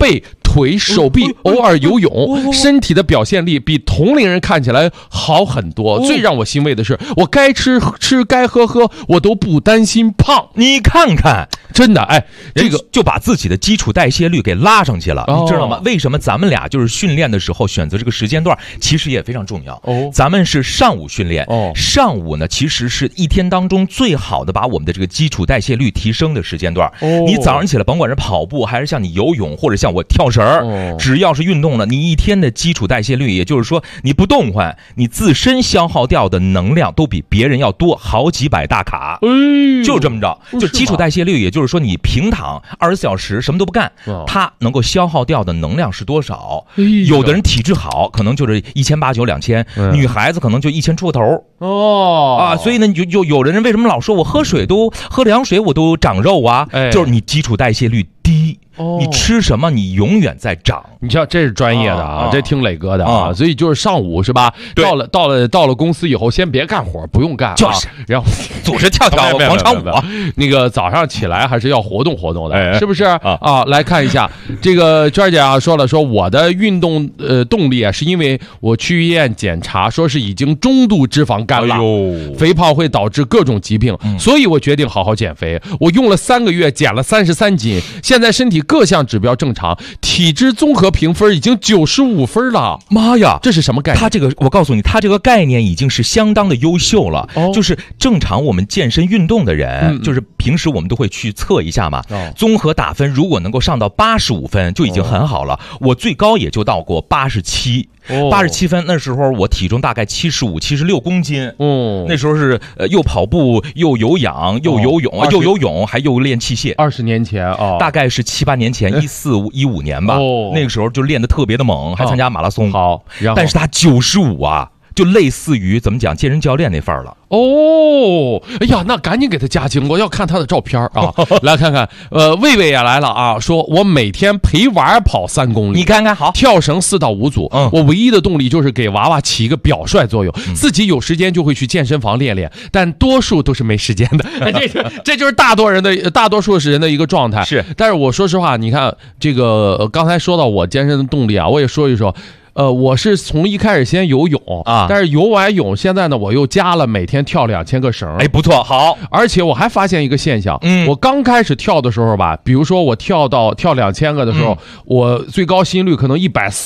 [SPEAKER 6] 腿、手臂，偶尔游泳，身体的表现力比同龄人看起来好很多。最让我欣慰的是，我该吃吃，该喝喝，我都不担心胖。
[SPEAKER 5] 你看看，
[SPEAKER 6] 真的，哎，这个
[SPEAKER 5] 就把自己的基础代谢率给拉上去了，你知道吗？为什么咱们俩就是训练的时候选择这个时间段，其实也非常重要。咱们是上午训练，上午呢其实是一天当中最好的把我们的这个基础代谢率提升的时间段。你早上起来，甭管是跑步还是像你游泳，或者像我跳绳，只要是运动了，你一天的基础代谢率，也就是说你不动换，你自身消耗掉的能量都比别人要多好几百大卡。就这么着，就基础代谢率，也就是说你平躺24小时什么都不干，它能够消耗掉的能量是多少？有的人体质好，可能就是1800、2000，女孩子可能就1000出头。所以呢，就有人为什么老说我喝凉水我都长肉啊？就是你基础代谢率低。你吃什么你永远在长。
[SPEAKER 6] 你瞧，这是专业的啊，这听磊哥的啊。所以就是上午是吧？到了公司以后，先别干活，不用干，
[SPEAKER 5] 就是
[SPEAKER 6] 然后
[SPEAKER 5] 组织跳广场舞。
[SPEAKER 6] 那个早上起来还是要活动活动的，是不是啊？来看一下这个娟姐啊，说我的运动动力啊，是因为我去医院检查，说是已经中度脂肪肝了，肥胖会导致各种疾病，所以我决定好好减肥。我用了3个月，减了33斤，现在身体各项指标正常，体质综合评分已经95分了。
[SPEAKER 5] 妈呀，
[SPEAKER 6] 这是什么概念？
[SPEAKER 5] 他这个，我告诉你，他这个概念已经是相当的优秀了。就是正常我们健身运动的人，就是平时我们都会去测一下嘛。综合打分如果能够上到85分就已经很好了。我最高也就到过87分，那时候我体重大概75、76公斤。那时候是又跑步又有氧又游泳还又练器械。
[SPEAKER 6] 20年前
[SPEAKER 5] 大概是7、8年前，14、15年吧。那个时候就练得特别的猛，还参加马拉松。但是他95啊，就类似于怎么讲健身教练那份儿了。
[SPEAKER 6] 哎呀，那赶紧给他加精，我要看他的照片啊！来看看，魏魏也来了啊，说我每天陪娃跑3公里，
[SPEAKER 5] 你看看好，
[SPEAKER 6] 跳绳4到5组。我唯一的动力就是给娃娃起一个表率作用，自己有时间就会去健身房练练，但多数都是没时间的。这就是大多数人的一个状态。
[SPEAKER 5] 是，
[SPEAKER 6] 但是我说实话，你看这个刚才说到我健身的动力啊，我也说一说。我是从一开始先游泳啊，但是游完泳，现在呢我又加了每天跳2000个绳。
[SPEAKER 5] 哎，不错，好。
[SPEAKER 6] 而且我还发现一个现象，我刚开始跳的时候吧，比如说我跳2000个的时候，我最高心率可能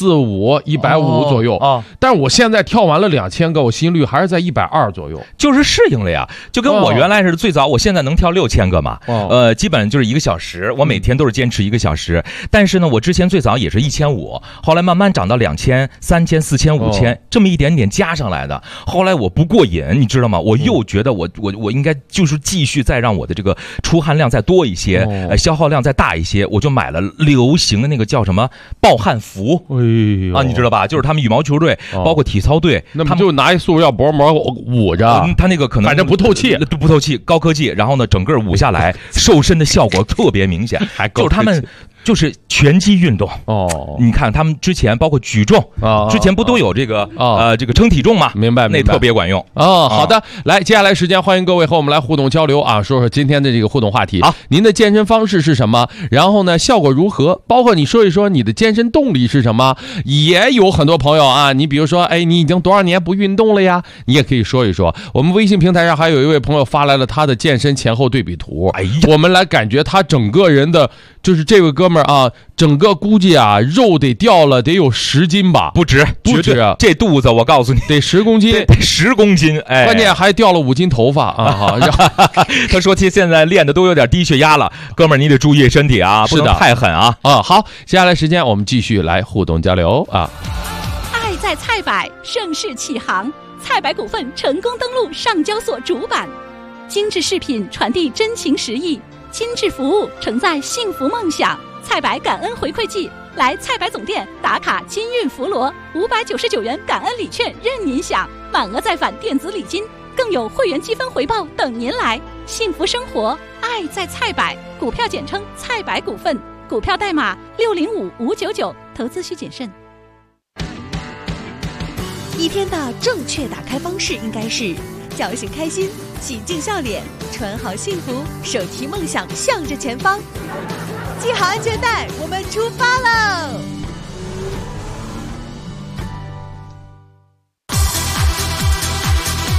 [SPEAKER 6] 145、150左右啊，但是我现在跳完了2000个，我心率还是在120左右，
[SPEAKER 5] 就是适应了呀，就跟我原来似的。最早我现在能跳6000个嘛，基本就是1个小时，我每天都是坚持1个小时。但是呢，我之前最早也是1500，后来慢慢涨到2000、3000、4000、5000，这么一点点加上来的。后来我不过瘾，你知道吗？我又觉得我应该就是继续再让我的这个出汗量再多一些，消耗量再大一些。我就买了流行的那个叫什么暴汗服，你知道吧？就是他们羽毛球队，包括体操队，
[SPEAKER 6] 那么就拿一塑料薄膜捂着，
[SPEAKER 5] 他那个可能
[SPEAKER 6] 反正不透气，
[SPEAKER 5] 高科技。然后呢，整个捂下来，瘦身的效果特别明显，就是他们。就是拳击运动你看他们之前包括举重之前不都有这个这个称体重嘛？
[SPEAKER 6] 明白，
[SPEAKER 5] 那特别管用
[SPEAKER 6] 好的，来，接下来时间欢迎各位和我们来互动交流啊，说说今天的这个互动话题。您的健身方式是什么？然后呢，效果如何？包括你说一说你的健身动力是什么？也有很多朋友啊，你比如说，你已经多少年不运动了呀？你也可以说一说。我们微信平台上还有一位朋友发来了他的健身前后对比图，我们来感觉他整个人的，就是这位哥们儿啊，整个估计啊肉得掉了得有10斤吧，
[SPEAKER 5] 不止啊，这肚子我告诉你
[SPEAKER 6] 得10公斤，
[SPEAKER 5] 得10公斤，
[SPEAKER 6] 关键还掉了5斤头发啊！
[SPEAKER 5] 他说现在练的都有点低血压了，哥们儿你得注意身体啊，不能太狠啊！
[SPEAKER 6] 好，接下来时间我们继续来互动交流啊。
[SPEAKER 9] 爱在菜百，盛世启航，菜百股份成功登陆上交所主板，精致饰品传递真情实意，精致服务承载幸福梦想。菜百感恩回馈季，来菜百总店打卡金运福罗，599元感恩礼券任您享，满额再返电子礼金，更有会员积分回报等您来。幸福生活，爱在菜百，股票简称菜百股份，股票代码605599，投资需谨慎。
[SPEAKER 12] 一天的正确打开方式应该是叫醒开心，洗净笑脸，穿好幸福，手提梦想向着前方，系好安全带，我们出发喽！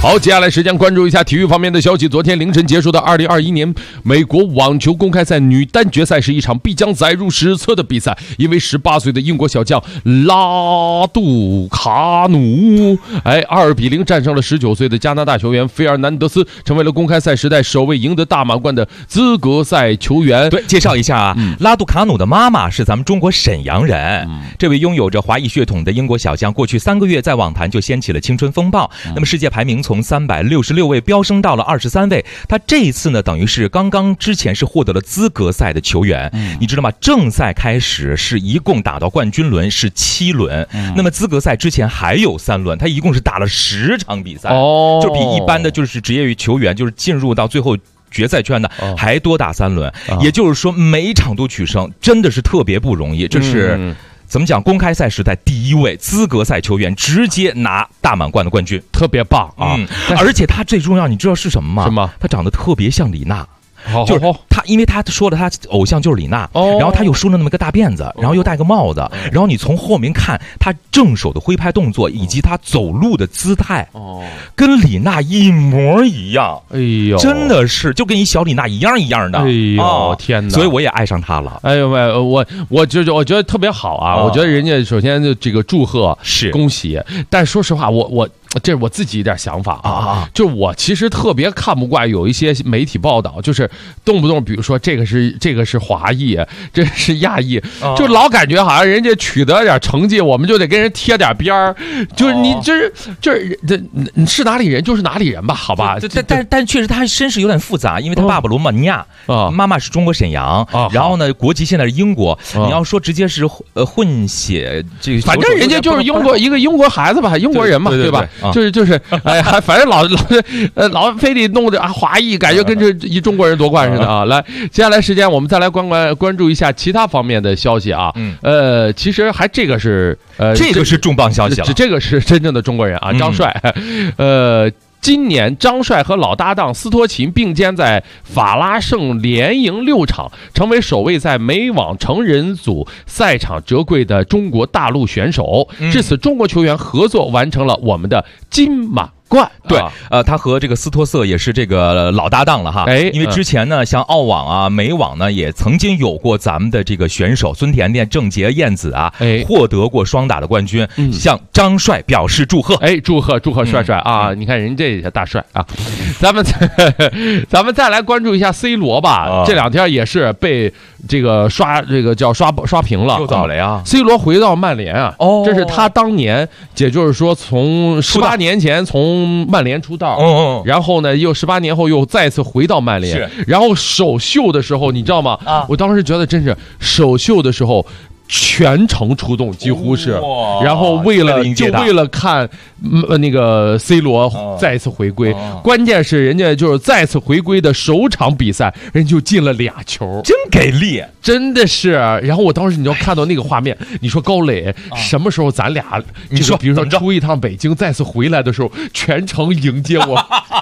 [SPEAKER 6] 好，接下来时间关注一下体育方面的消息。昨天凌晨结束的2021年美国网球公开赛女单决赛是一场必将载入史册的比赛，因为18岁的英国小将拉杜卡努2-0战胜了19岁的加拿大球员菲尔南德斯，成为了公开赛时代首位赢得大满贯的资格赛球员。
[SPEAKER 5] 对，介绍一下啊，拉杜卡努的妈妈是咱们中国沈阳人。这位拥有着华裔血统的英国小将，过去3个月在网坛就掀起了青春风暴。那么世界排名从366位飙升到了23位。他这一次呢，等于是刚刚之前是获得了资格赛的球员。你知道吗？正赛开始是一共打到冠军轮是7轮，那么资格赛之前还有3轮，他一共是打了10场比赛，就比一般的就是职业球员就是进入到最后决赛圈的还多打3轮，也就是说每一场都取胜，真的是特别不容易。这是怎么讲？公开赛时代第1位资格赛球员直接拿大满贯的冠军，
[SPEAKER 6] 特别棒啊！
[SPEAKER 5] 而且他最重要，你知道是什么吗？
[SPEAKER 6] 什么？
[SPEAKER 5] 他长得特别像李娜。就是他，因为他说了他偶像就是李娜，然后他又梳了那么个大辫子，然后又戴个帽子，然后你从后面看他正手的挥拍动作以及他走路的姿态，跟李娜一模一样。
[SPEAKER 6] 哎呦，
[SPEAKER 5] 真的是就跟一小李娜一样一样的。
[SPEAKER 6] 哎呦，天哪！
[SPEAKER 5] 所以我也爱上他了。
[SPEAKER 6] 哎呦喂，我觉得特别好啊！我觉得人家首先就这个祝贺
[SPEAKER 5] 是
[SPEAKER 6] 恭喜，但说实话，这是我自己一点想法啊，就是我其实特别看不惯有一些媒体报道，就是动不动比如说这个是华裔，这是亚裔，就老感觉好像人家取得点成绩，我们就得跟人贴点边儿，就是你你是哪里人就是哪里人吧，好吧？
[SPEAKER 5] 但确实他身世有点复杂，因为他爸爸罗马尼亚，妈妈是中国沈阳，然后呢国籍现在是英国。你要说直接是混血，这个
[SPEAKER 6] 反正人家就是一个英国孩子吧，英国人嘛，对吧？就是哎，反正老非得弄着华裔，感觉跟这一中国人夺冠似的啊！来，接下来时间我们再来关注一下其他方面的消息啊。其实还这个是
[SPEAKER 5] 重磅消息了，
[SPEAKER 6] 这个是真正的中国人啊，张帅。今年张帅和老搭档斯托琴并肩在法拉盛连赢6场，成为首位在美网成人组赛场折桂的中国大陆选手。至此，中国球员合作完成了我们的金满贯。
[SPEAKER 5] 对，他和这个斯托瑟也是这个老搭档了哈。因为之前呢，像澳网啊、美网呢，也曾经有过咱们的这个选手孙甜甜、郑洁、燕子啊，获得过双打的冠军。向张帅表示祝贺，
[SPEAKER 6] 祝贺帅帅啊！你看人这大帅啊，咱们再来关注一下 C 罗吧。这2天也是被这个刷屏了，
[SPEAKER 5] 又倒雷啊
[SPEAKER 6] ！C 罗回到曼联啊，这是他当年，也就是说从18年前从曼联出道，然后呢又18年后又再次回到曼联，然后首秀的时候你知道吗？我当时觉得真是首秀的时候全程出动，几乎是，然后为了看那个 C 罗再次回归，关键是人家就是再次回归的首场比赛，人就进了2球，
[SPEAKER 5] 真给力，
[SPEAKER 6] 真的是。然后我当时你要看到那个画面，你说高磊什么时候咱俩，你说比如说出一趟北京再次回来的时候，全程迎接我。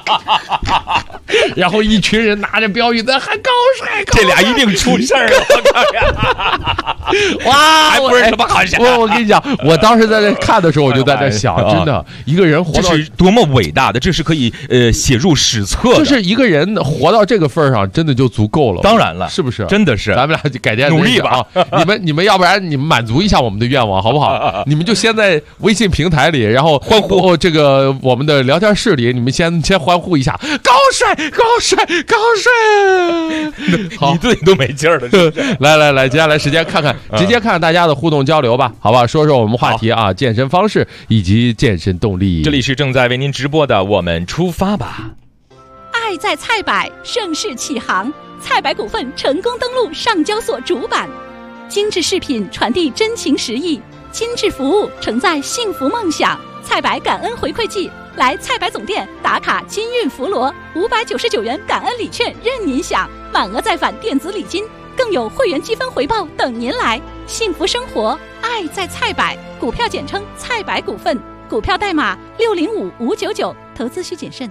[SPEAKER 6] 然后一群人拿着标语在喊高帅，
[SPEAKER 5] 这俩一定出事儿
[SPEAKER 6] 了！哇，
[SPEAKER 5] 还不是什么好事。
[SPEAKER 6] 我跟你讲，我当时在这看的时候，我就在这想，真的，一个人活到
[SPEAKER 5] 这是多么伟大的，这是可以写入史册的。
[SPEAKER 6] 就是一个人活到这个份上，真的就足够了。
[SPEAKER 5] 当然了，
[SPEAKER 6] 是不是？
[SPEAKER 5] 真的是，
[SPEAKER 6] 咱们俩就改天
[SPEAKER 5] 努力吧。
[SPEAKER 6] 你们要不然你们满足一下我们的愿望，好不好？你们就先在微信平台里，然后欢呼这个我们的聊天室里，你们先欢呼一下，高帅。
[SPEAKER 5] 你自己都没劲儿了。
[SPEAKER 6] 来，接下来时间直接看看大家的互动交流吧，好吧？说说我们话题啊，健身方式以及健身动力。
[SPEAKER 5] 这里是正在为您直播的，我们出发吧。
[SPEAKER 9] 爱在菜百，盛世启航，菜百股份成功登陆上交所主板，精致饰品传递真情实意，精致服务承载幸福梦想。菜百感恩回馈季，来菜百总店打卡金运福罗，599元感恩礼券任您享，满额再返电子礼金，更有会员积分回报等您来。幸福生活，爱在菜百，股票简称菜百股份，股票代码605599，投资需谨慎。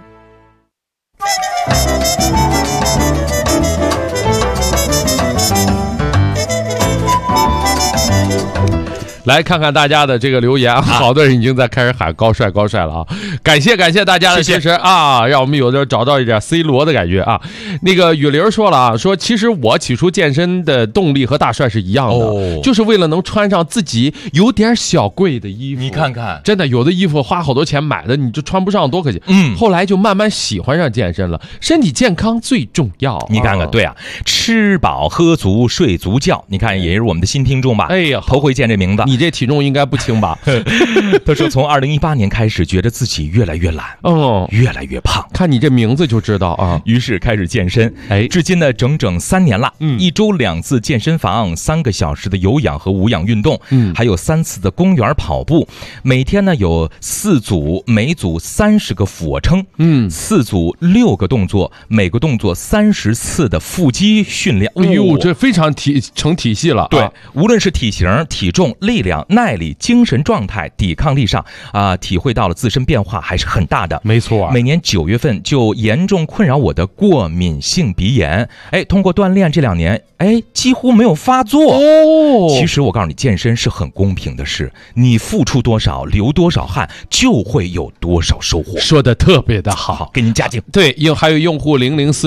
[SPEAKER 6] 来看看大家的这个留言，好多人已经在开始喊高帅高帅了啊！感谢大家的支持啊，让我们有的找到一点 C 罗的感觉啊。那个雨林说了啊，说其实我起初健身的动力和大帅是一样的，就是为了能穿上自己有点小贵的衣服。
[SPEAKER 5] 你看看，
[SPEAKER 6] 真的有的衣服花好多钱买的，你就穿不上，多可惜。后来就慢慢喜欢上健身了，身体健康最重要。
[SPEAKER 5] 你看看，对啊，吃饱喝足睡足觉，你看也是我们的新听众吧？
[SPEAKER 6] 哎呀，
[SPEAKER 5] 头回见这名字，
[SPEAKER 6] 你这体重应该不轻吧？
[SPEAKER 5] 他说从2018年开始，觉得自己越来越懒，越来越胖，
[SPEAKER 6] 看你这名字就知道啊。
[SPEAKER 5] 于是开始健身，至今呢整整3年了，一周2次健身房，3个小时的有氧和无氧运动，还有3次的公园跑步，每天呢有4组，每组30个俯卧撑，4组6个动作，每个动作30次的腹肌训练。
[SPEAKER 6] 哎呦，这非常成体系了。
[SPEAKER 5] 对，无论是体型、体重、力量、耐力、精神状态、抵抗力上体会到了自身变化还是很大的。
[SPEAKER 6] 没错，
[SPEAKER 5] 每年9月份就严重困扰我的过敏性鼻炎，通过锻炼这2年，几乎没有发作。其实我告诉你，健身是很公平的事，你付出多少，流多少汗，就会有多少收获。
[SPEAKER 6] 说的特别的好，
[SPEAKER 5] 给您加劲。
[SPEAKER 6] 对，还有用户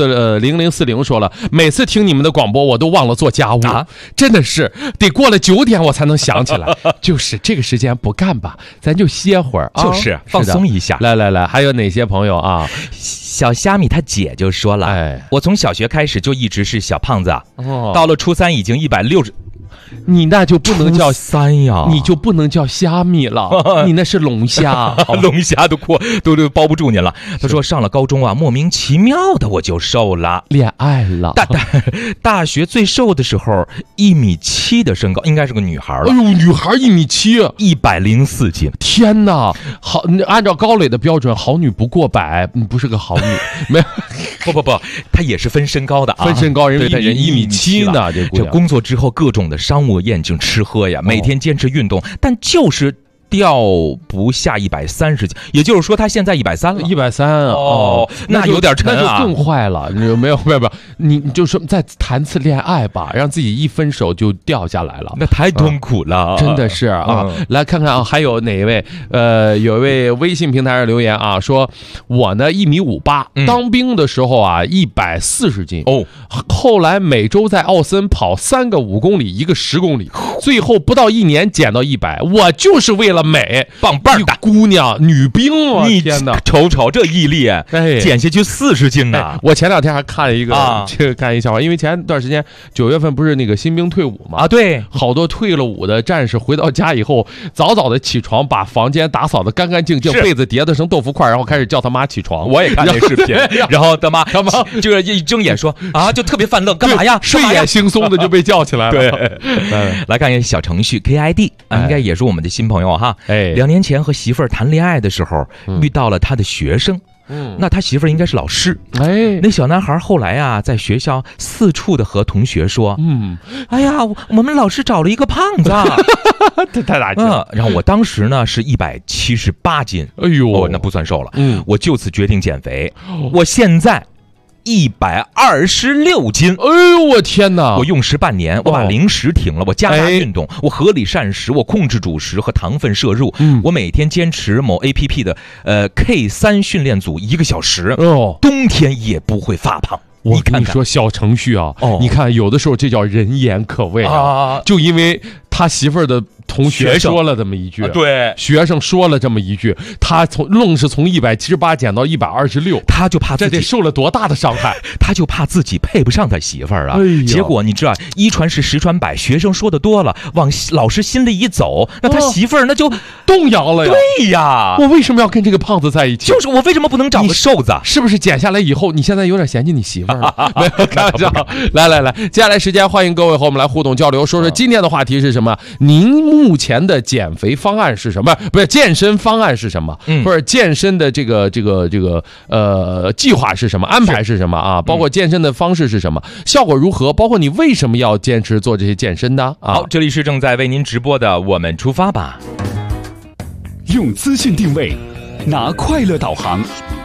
[SPEAKER 6] 0040说了，每次听你们的广播，我都忘了做家务真的是得过了9点我才能想起来。就是这个时间不干吧，咱就歇会儿，
[SPEAKER 5] 就是放松一下。
[SPEAKER 6] 来，还有哪些朋友啊？
[SPEAKER 5] 小虾米他姐就说了，我从小学开始就一直是小胖子，到了初3已经160。
[SPEAKER 6] 你那就不能叫
[SPEAKER 5] 3呀，
[SPEAKER 6] 你就不能叫虾米了，你那是龙虾，
[SPEAKER 5] 龙虾都包不住您了。他说上了高中莫名其妙的我就瘦了，
[SPEAKER 6] 恋爱了。
[SPEAKER 5] 大学最瘦的时候1.7米的身高，应该是个女孩了。
[SPEAKER 6] 哎呦，女孩
[SPEAKER 5] 1.7，104斤。
[SPEAKER 6] 天哪，好，按照高磊的标准，好女不过百，不是个好女。没有，
[SPEAKER 5] 不，她也是分身高的啊，
[SPEAKER 6] 分身高，人1.7米呢。
[SPEAKER 5] 这工作之后各种的商务宴请吃喝呀，每天坚持运动，但就是掉不下130斤，也就是说他现在130了。
[SPEAKER 6] 130
[SPEAKER 5] 那有点沉啊，
[SPEAKER 6] 那就更坏了。没有，你就说再谈次恋爱吧，让自己一分手就掉下来了，
[SPEAKER 5] 那太痛苦了，
[SPEAKER 6] 真的是啊。来看看还有哪一位？有一位微信平台上留言说我呢1.58米，当兵的时候140斤后来每周在奥森跑3个5公里，1个10公里，最后不到1年减到100，我就是为了美，
[SPEAKER 5] 棒棒的
[SPEAKER 6] 姑娘，女兵
[SPEAKER 5] 你天哪，瞅这毅力，减下去40斤呢。
[SPEAKER 6] 我前2天还看了一个看一笑话，因为前段时间9月份不是那个新兵退伍嘛，
[SPEAKER 5] 对，
[SPEAKER 6] 好多退了伍的战士回到家以后，早早的起床，把房间打扫的干干净净，被子叠得成豆腐块，然后开始叫他妈起床。
[SPEAKER 5] 我也看那视频，然后他妈就是一睁眼说就特别犯愣，干嘛呀？
[SPEAKER 6] 睡眼惺忪的就被叫起来了。
[SPEAKER 5] 对，来看一下小程序 KID 应该也是我们的新朋友哈。2年前和媳妇儿谈恋爱的时候，遇到了他的学生。那他媳妇儿应该是老师。那小男孩后来在学校四处的和同学说，哎呀，我们老师找了一个胖子。
[SPEAKER 6] 太大劲了。
[SPEAKER 5] 然后我当时呢是178斤，
[SPEAKER 6] 哎呦，
[SPEAKER 5] 那不算瘦了。我就此决定减肥，我现在126斤。
[SPEAKER 6] 哎呦，我天哪！
[SPEAKER 5] 我用时半年，我把零食停了，我加大运动，我合理膳食，我控制主食和糖分摄入，我每天坚持某 APP 的K3训练组1个小时，冬天也不会发胖。
[SPEAKER 6] 我跟你说，小程序你看有的时候这叫人言可畏就因为他媳妇儿的同学说了这么一句，
[SPEAKER 5] 对，
[SPEAKER 6] 学生说了这么一句，他愣是从178减到126，
[SPEAKER 5] 他就怕自己
[SPEAKER 6] 这得受了多大的伤害，
[SPEAKER 5] 他就怕自己配不上他媳妇儿啊。结果你知道，1传10，10传100，学生说的多了，往老师心里一走，那他媳妇儿那就
[SPEAKER 6] 动摇了呀。
[SPEAKER 5] 对呀，
[SPEAKER 6] 我为什么要跟这个胖子在一起？
[SPEAKER 5] 就是我为什么不能找个瘦子？
[SPEAKER 6] 是不是减下来以后，你现在有点嫌弃你媳妇儿了？没有，开玩笑。来，接下来时间，欢迎各位和我们来互动交流，说说今天的话题是什么？您目前的减肥方案是什么？不是健身方案是什么？或者健身的这个计划是什么？安排是什么啊？包括健身的方式是什么？效果如何？包括你为什么要坚持做这些健身呢？
[SPEAKER 5] 好，这里是正在为您直播的，我们出发吧。
[SPEAKER 1] 用资讯定位，拿快乐导航，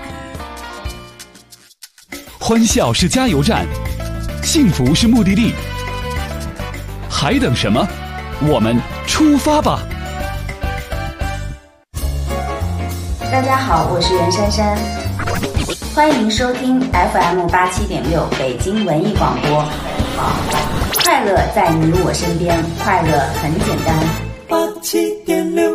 [SPEAKER 1] 欢笑是加油站，幸福是目的地，还等什么？我们出出发吧！
[SPEAKER 17] 大家好，我是袁姗姗，欢迎收听 FM87.6北京文艺广播。快乐在你我身边，快乐很简单。87.6。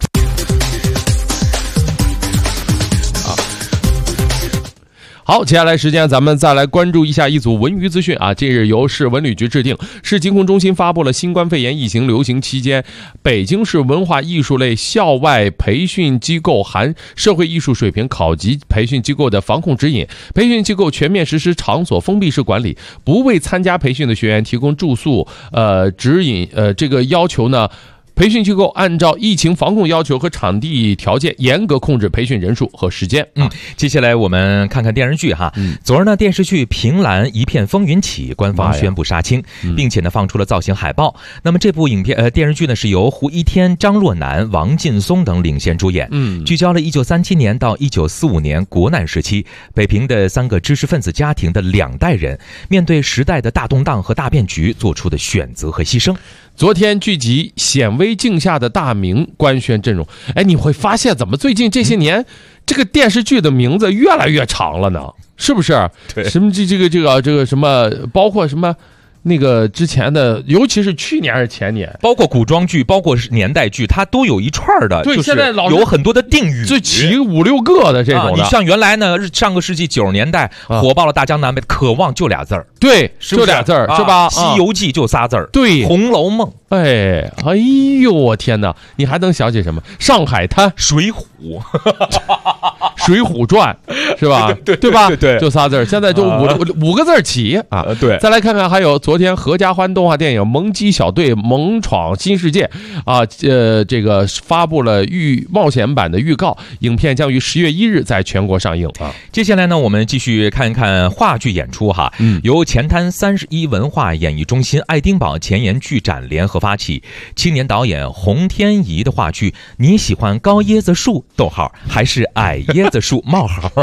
[SPEAKER 6] 好，接下来时间咱们再来关注一下一组文娱资讯啊。近日由市文旅局制定，市疾控中心发布了新冠肺炎疫情流行期间北京市文化艺术类校外培训机构含社会艺术水平考级培训机构的防控指引。培训机构全面实施场所封闭式管理，不为参加培训的学员提供住宿。指引这个要求呢，培训机构按照疫情防控要求和场地条件严格控制培训人数和时间。
[SPEAKER 5] 接下来我们看看电视剧哈。昨儿呢，电视剧《凭栏一片风云起》官方宣布杀青，并且呢放出了造型海报。那么这部电视剧呢是由胡一天、张若楠、王劲松等领衔主演，聚焦了1937年到1945年国难时期北平的3个知识分子家庭的2代人面对时代的大动荡和大变局做出的选择和牺牲。
[SPEAKER 6] 昨天剧集显微镜下的大明官宣阵容。你会发现怎么最近这些年这个电视剧的名字越来越长了呢？是不是？对，什么这个什么，包括什么那个之前的，尤其是去年还是前年，
[SPEAKER 5] 包括古装剧，包括年代剧，它都有一串的，
[SPEAKER 6] 对，
[SPEAKER 5] 就是
[SPEAKER 6] 现在老
[SPEAKER 5] 有很多的定语，
[SPEAKER 6] 就起5、6个的这种的。
[SPEAKER 5] 你像原来呢，上个世纪90年代火爆了大江南北，渴望就俩字儿，
[SPEAKER 6] 对，就俩字儿，是吧？
[SPEAKER 5] 西游记就仨字儿，
[SPEAKER 6] 对，
[SPEAKER 5] 红楼梦。
[SPEAKER 6] 哎呦，我天哪！你还能想起什么？上海滩、
[SPEAKER 5] 水浒、
[SPEAKER 6] 水浒传，是吧？对吧？对，就仨字儿。现在就五个字儿起啊。
[SPEAKER 5] 对。
[SPEAKER 6] 再来看看，还有昨天合家欢动画电影《萌鸡小队猛闯新世界》啊，这个发布了冒险版的预告，影片将于10月1日在全国上映啊。
[SPEAKER 5] 接下来呢，我们继续看一看话剧演出哈。由前滩31文化演艺中心爱丁堡前沿剧展联合发起，青年导演洪天怡的话剧《你喜欢高椰子树？还是矮椰子树？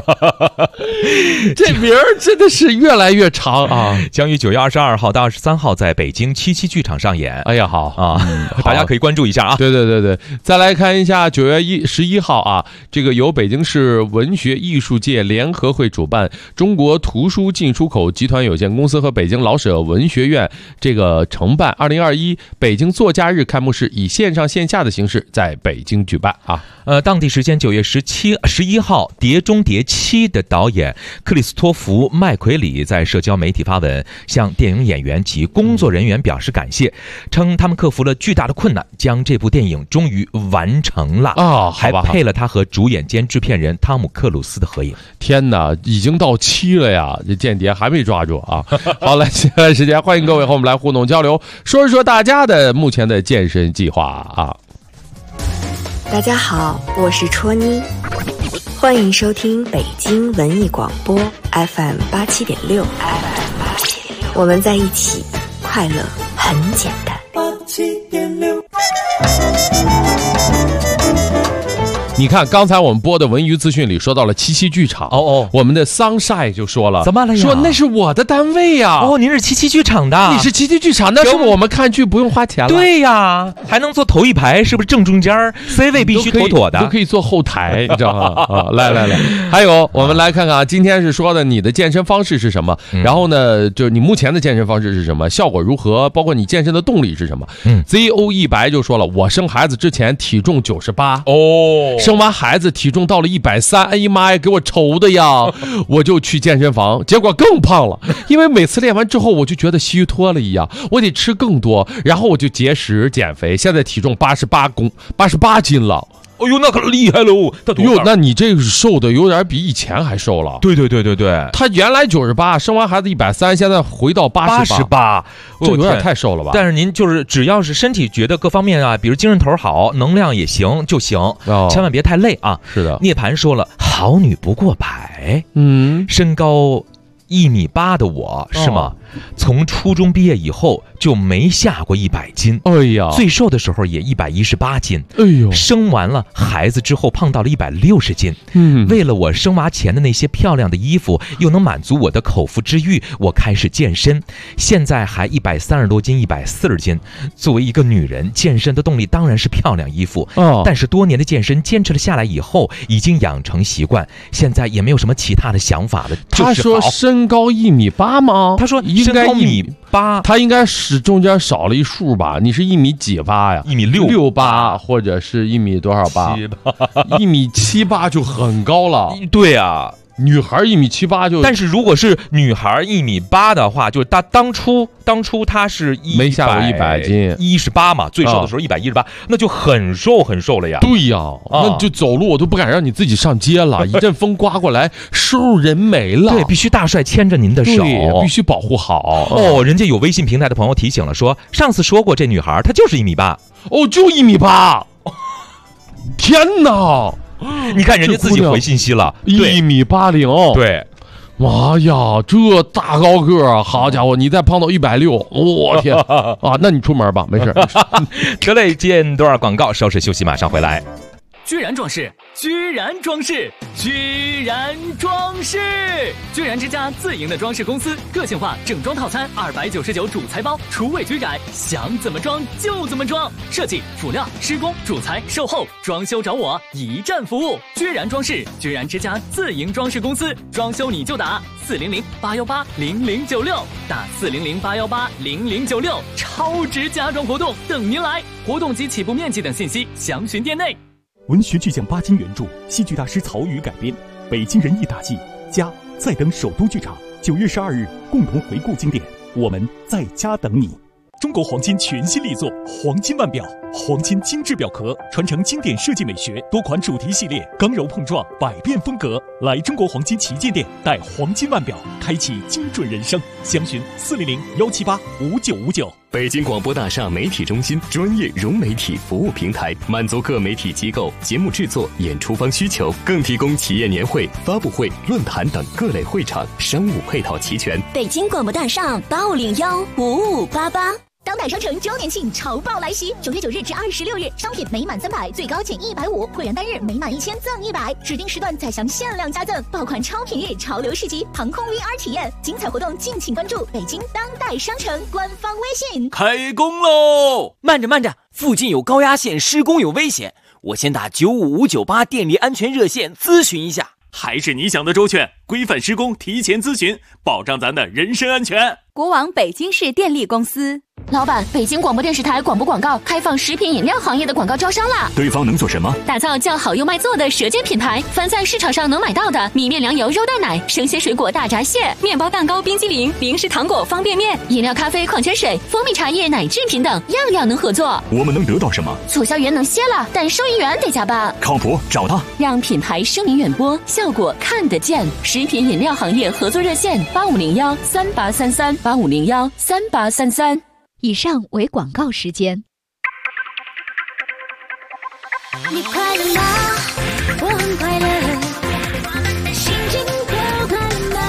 [SPEAKER 6] 这名儿真的是越来越长啊！
[SPEAKER 5] 将于9月22号到23号在北京77剧场上演。
[SPEAKER 6] 哎呀，好啊，
[SPEAKER 5] 大家可以关注一下啊。
[SPEAKER 6] 对，再来看一下9月11号啊，这个由北京市文学艺术界联合会主办，中国图书进出口集团有限公司和北京老舍文学院这个承办2021北京作家日开幕式，以线上线下的形式在北京举办啊。
[SPEAKER 5] 当地时间9月11号，《碟中谍7》的导演克里斯托弗·麦奎里在社交媒体发文，向电影演员及工作人员表示感谢，称他们克服了巨大的困难，将这部电影终于完成了啊！还配了他和主演兼制片人汤姆·克鲁斯的合影。
[SPEAKER 6] 天哪，已经到7了呀！这间谍还没抓住啊！好了，接下来时间欢迎各位和我们来互动交流，说一说大家的目前的健身计划啊！
[SPEAKER 18] 大家好，我是戳妮，欢迎收听北京文艺广播 FM87.6，我们在一起，快乐很简单。87.6。
[SPEAKER 6] 你看，刚才我们播的文娱资讯里说到了77剧场我们的Sunshine就说了，
[SPEAKER 5] 怎么了呀？
[SPEAKER 6] 说那是我的单位呀。
[SPEAKER 5] 您是77剧场的，
[SPEAKER 6] 你是77剧场，那是我们看剧不用花钱了。
[SPEAKER 5] 对呀，还能坐头一排，是不是正中间 ？C 位必须妥妥的，
[SPEAKER 6] 都可以坐后台，你知道吗？来，还有我们来看看啊，今天是说的你的健身方式是什么？然后呢，就是你目前的健身方式是什么？效果如何？包括你健身的动力是什么？ZO 一白就说了，我生孩子之前体重98生完孩子体重到了130，哎呀妈呀，给我愁的呀！我就去健身房，结果更胖了，因为每次练完之后我就觉得虚脱了一样，我得吃更多，然后我就节食减肥，现在体重88斤了。
[SPEAKER 5] 哎呦，那可厉害喽！
[SPEAKER 6] 哟，那你这个瘦的有点比以前还瘦了。
[SPEAKER 5] 对，
[SPEAKER 6] 他原来98，生完孩子130，现在回到88，这有点太瘦了吧？
[SPEAKER 5] 但是您就是只要是身体觉得各方面啊，比如精神头好，能量也行就行，千万别太累啊。
[SPEAKER 6] 是的，
[SPEAKER 5] 涅槃说了，好女不过百，身高 1.8米的我是吗？从初中毕业以后就没下过100斤。
[SPEAKER 6] 哎呀，
[SPEAKER 5] 最瘦的时候也118斤。
[SPEAKER 6] 哎呦，
[SPEAKER 5] 生完了孩子之后胖到了160斤。为了我生娃前的那些漂亮的衣服，又能满足我的口腹之欲，我开始健身。现在还130多斤，140斤。作为一个女人，健身的动力当然是漂亮衣服。但是多年的健身坚持了下来以后，已经养成习惯，现在也没有什么其他的想法了。
[SPEAKER 6] 他说身高1.8米吗？
[SPEAKER 5] 他说
[SPEAKER 6] 应该
[SPEAKER 5] 1.8米，
[SPEAKER 6] 他应该是中间少了一数吧？你是1.米几8呀？1.68，或者是1米多少8？1.78米就很高了。
[SPEAKER 5] 对啊。
[SPEAKER 6] 女孩1.78米就，
[SPEAKER 5] 但是如果是女孩1.8米的话，就是当初她是
[SPEAKER 6] 没下过100斤
[SPEAKER 5] ，18嘛，最瘦的时候118，那就很瘦了呀。
[SPEAKER 6] 对呀，那就走路我都不敢让你自己上街了，一阵风刮过来，收人没了。
[SPEAKER 5] 对，必须大帅牵着您的手，
[SPEAKER 6] 必须保护好。
[SPEAKER 5] 人家有微信平台的朋友提醒了，说上次说过这女孩她就是1.8米。
[SPEAKER 6] 就1.8米。天哪！
[SPEAKER 5] 你看人家自己回信息了
[SPEAKER 6] ，1.80米。
[SPEAKER 5] 对，
[SPEAKER 6] 妈呀，这大高个儿，好家伙，你再胖到160，我天啊！那你出门吧，没事。
[SPEAKER 5] 得嘞，见段广告，稍事休息，马上回来。
[SPEAKER 11] 居然装饰，居然装饰，居然装饰！居然之家自营的装饰公司，个性化整装套餐299主材包，厨卫居然，想怎么装就怎么装，设计、辅料、施工、主材、售后、装修找我，一站服务。居然装饰，居然之家自营装饰公司，装修你就打400-818-0096，打400-818-0096，超值家装活动等您来，活动及起步面积等信息详询店内。
[SPEAKER 19] 文学巨匠巴金原著，戏剧大师曹禺改编，北京人艺大戏家在等首都剧场9月12日共同回顾经典，我们在家等你。中国黄金全新力作黄金腕表，黄金精致表壳，传承经典设计美学，多款主题系列，刚柔碰撞，百变风格。来中国黄金旗舰店，带黄金腕表，开启精准人生。详询400-178-5959。
[SPEAKER 2] 北京广播大厦媒体中心，专业融媒体服务平台，满足各媒体机构节目制作、演出方需求，更提供企业年会、发布会、论坛等各类会场，商务配套齐全。
[SPEAKER 12] 北京广播大厦8501-5588。当代商城周年庆潮爆来袭，9月9日至26日，商品每满300最高减150，会员单日每满1000赠100，指定时段再享限量加赠，爆款超品日、潮流市集、航空 VR 体验，精彩活动敬请关注北京当代商城官方微信。
[SPEAKER 20] 开工喽！慢着，附近有高压线施工有危险，我先打95598电力安全热线咨询一下。
[SPEAKER 21] 还是你想的周全，规范施工，提前咨询，保障咱的人身安全。
[SPEAKER 3] 国网北京市电力公司。
[SPEAKER 7] 老板，北京广播电视台广播广告开放食品饮料行业的广告招商啦！
[SPEAKER 2] 对方能做什么？
[SPEAKER 7] 打造叫好又卖座的舌尖品牌，凡在市场上能买到的米面粮油肉蛋奶、生鲜水果大闸蟹、面包蛋糕、冰激凌、零食糖果、方便面、饮料、咖啡、矿泉水、蜂蜜茶叶、奶制品等，样样能合作。
[SPEAKER 2] 我们能得到什么？
[SPEAKER 7] 促销员能歇了，但收银员得加班。
[SPEAKER 2] 靠谱，找他，
[SPEAKER 7] 让品牌声名远播，效果看得见。食品饮料行业合作热线8501-3833，8501-3833。
[SPEAKER 15] 以上为广告时间。
[SPEAKER 8] 你快乐吗？我很快乐，心情都快乐吗？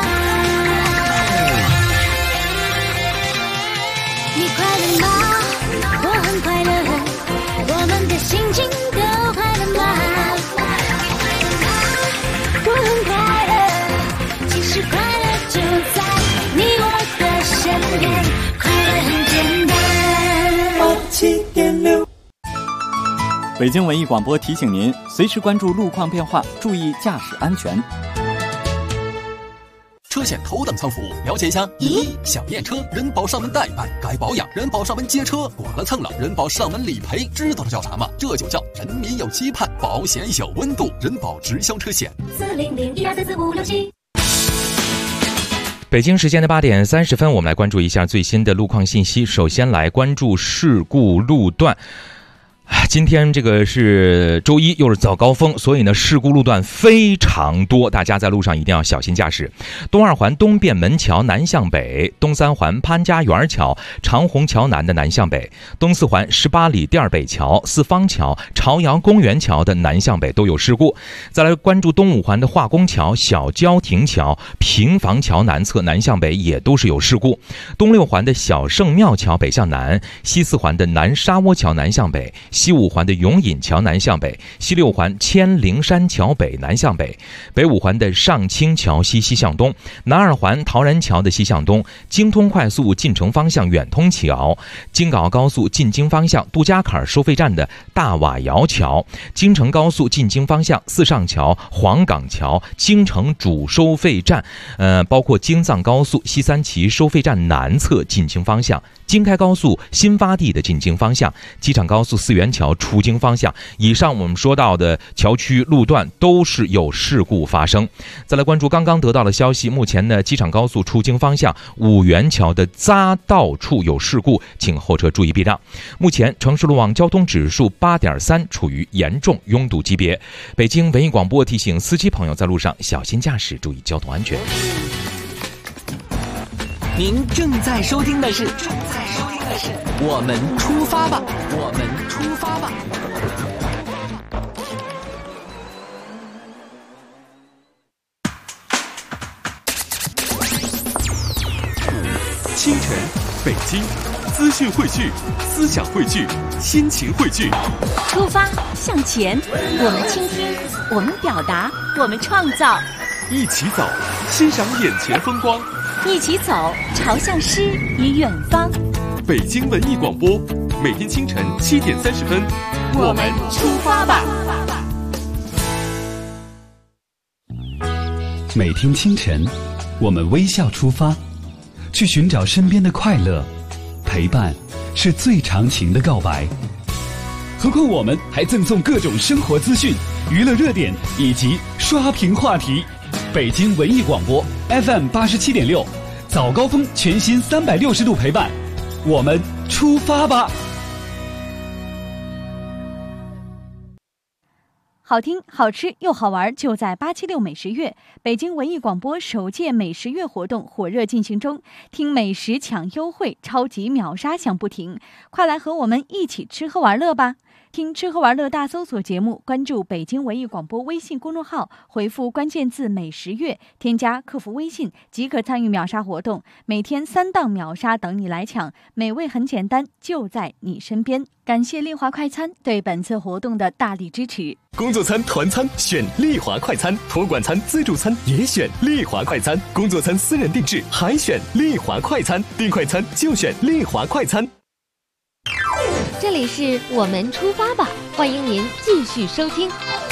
[SPEAKER 8] 你快乐吗？我很快乐，我们的心情都快乐吗？我很快乐，其实快乐就在你我的身边，快乐很简单。87.6。
[SPEAKER 14] 北京文艺广播提醒您，随时关注路况变化，注意驾驶安全。
[SPEAKER 22] 车险头等舱服务，了解一下。1. 想验车，人保上门代办；该保养，人保上门接车；剐了蹭了，人保上门理赔。知道这叫啥吗？这就叫人民有期盼，保险有温度，人保直销车险。
[SPEAKER 8] 400-1234567。
[SPEAKER 5] 北京时间的8点30分，我们来关注一下最新的路况信息。首先来关注事故路段。 今天这个是周一，又是早高峰，所以呢事故路段非常多，大家在路上一定要小心驾驶。东二环东便门桥南向北，东三环潘家园桥长虹桥南的南向北，东四环18里店北桥四方桥朝阳公园桥的南向北都有事故。再来关注东五环的化工桥小郊亭桥平房桥南侧南向北也都是有事故。东六环的小圣庙桥北向南，西四环的南沙窝桥南向北，西五环的永隐桥南向北，西六环千灵山桥北南向北，北五环的上清桥西西向东，南二环陶然桥的西向东，京通快速进城方向远通桥，京港澳高速进京方向杜家坎收费站的大瓦窑桥，京承高速进京方向四上桥黄岗桥京承主收费站，包括京藏高速西三旗收费站南侧进京方向，京开高速新发地的进京方向，机场高速四元桥出京方向。以上我们说到的桥区路段都是有事故发生。再来关注刚刚得到的消息，目前呢机场高速出京方向五元桥的匝道处有事故，请后车注意避让。目前城市路网交通指数8.3，处于严重拥堵级别。北京文艺广播提醒司机朋友在路上小心驾驶，注意交通安全。
[SPEAKER 13] 您正在收听的是我们出发吧，我们出发吧。
[SPEAKER 2] 清晨，北京，资讯汇聚，思想汇聚，心情汇聚。
[SPEAKER 3] 出发向前，我们倾听，我们表达，我们创造。
[SPEAKER 2] 一起走，欣赏眼前风光。
[SPEAKER 3] 一起走，朝向诗与远方。
[SPEAKER 2] 北京文艺广播，每天清晨7点30分，
[SPEAKER 3] 我们出发吧。
[SPEAKER 1] 每天清晨，我们微笑出发，去寻找身边的快乐。陪伴是最长情的告白。何况我们还赠送各种生活资讯、娱乐热点以及刷屏话题。北京文艺广播 FM 87.6，早高峰全新360度陪伴，我们出发吧！
[SPEAKER 4] 好听、好吃又好玩，就在876美食月。北京文艺广播首届美食月活动火热进行中，听美食抢优惠，超级秒杀响不停，快来和我们一起吃喝玩乐吧！听吃喝玩乐大搜索节目，关注北京文艺广播微信公众号，回复关键字美食月，添加客服微信即可参与秒杀活动，每天3档秒杀等你来抢，美味很简单，就在你身边。感谢丽华快餐对本次活动的大力支持。
[SPEAKER 21] 工作餐、团餐选丽华快餐，托管餐、自助餐也选丽华快餐，工作餐私人定制还选丽华快餐，订快餐就选丽华快餐。
[SPEAKER 16] 这里是我们出发吧，欢迎您继续收听。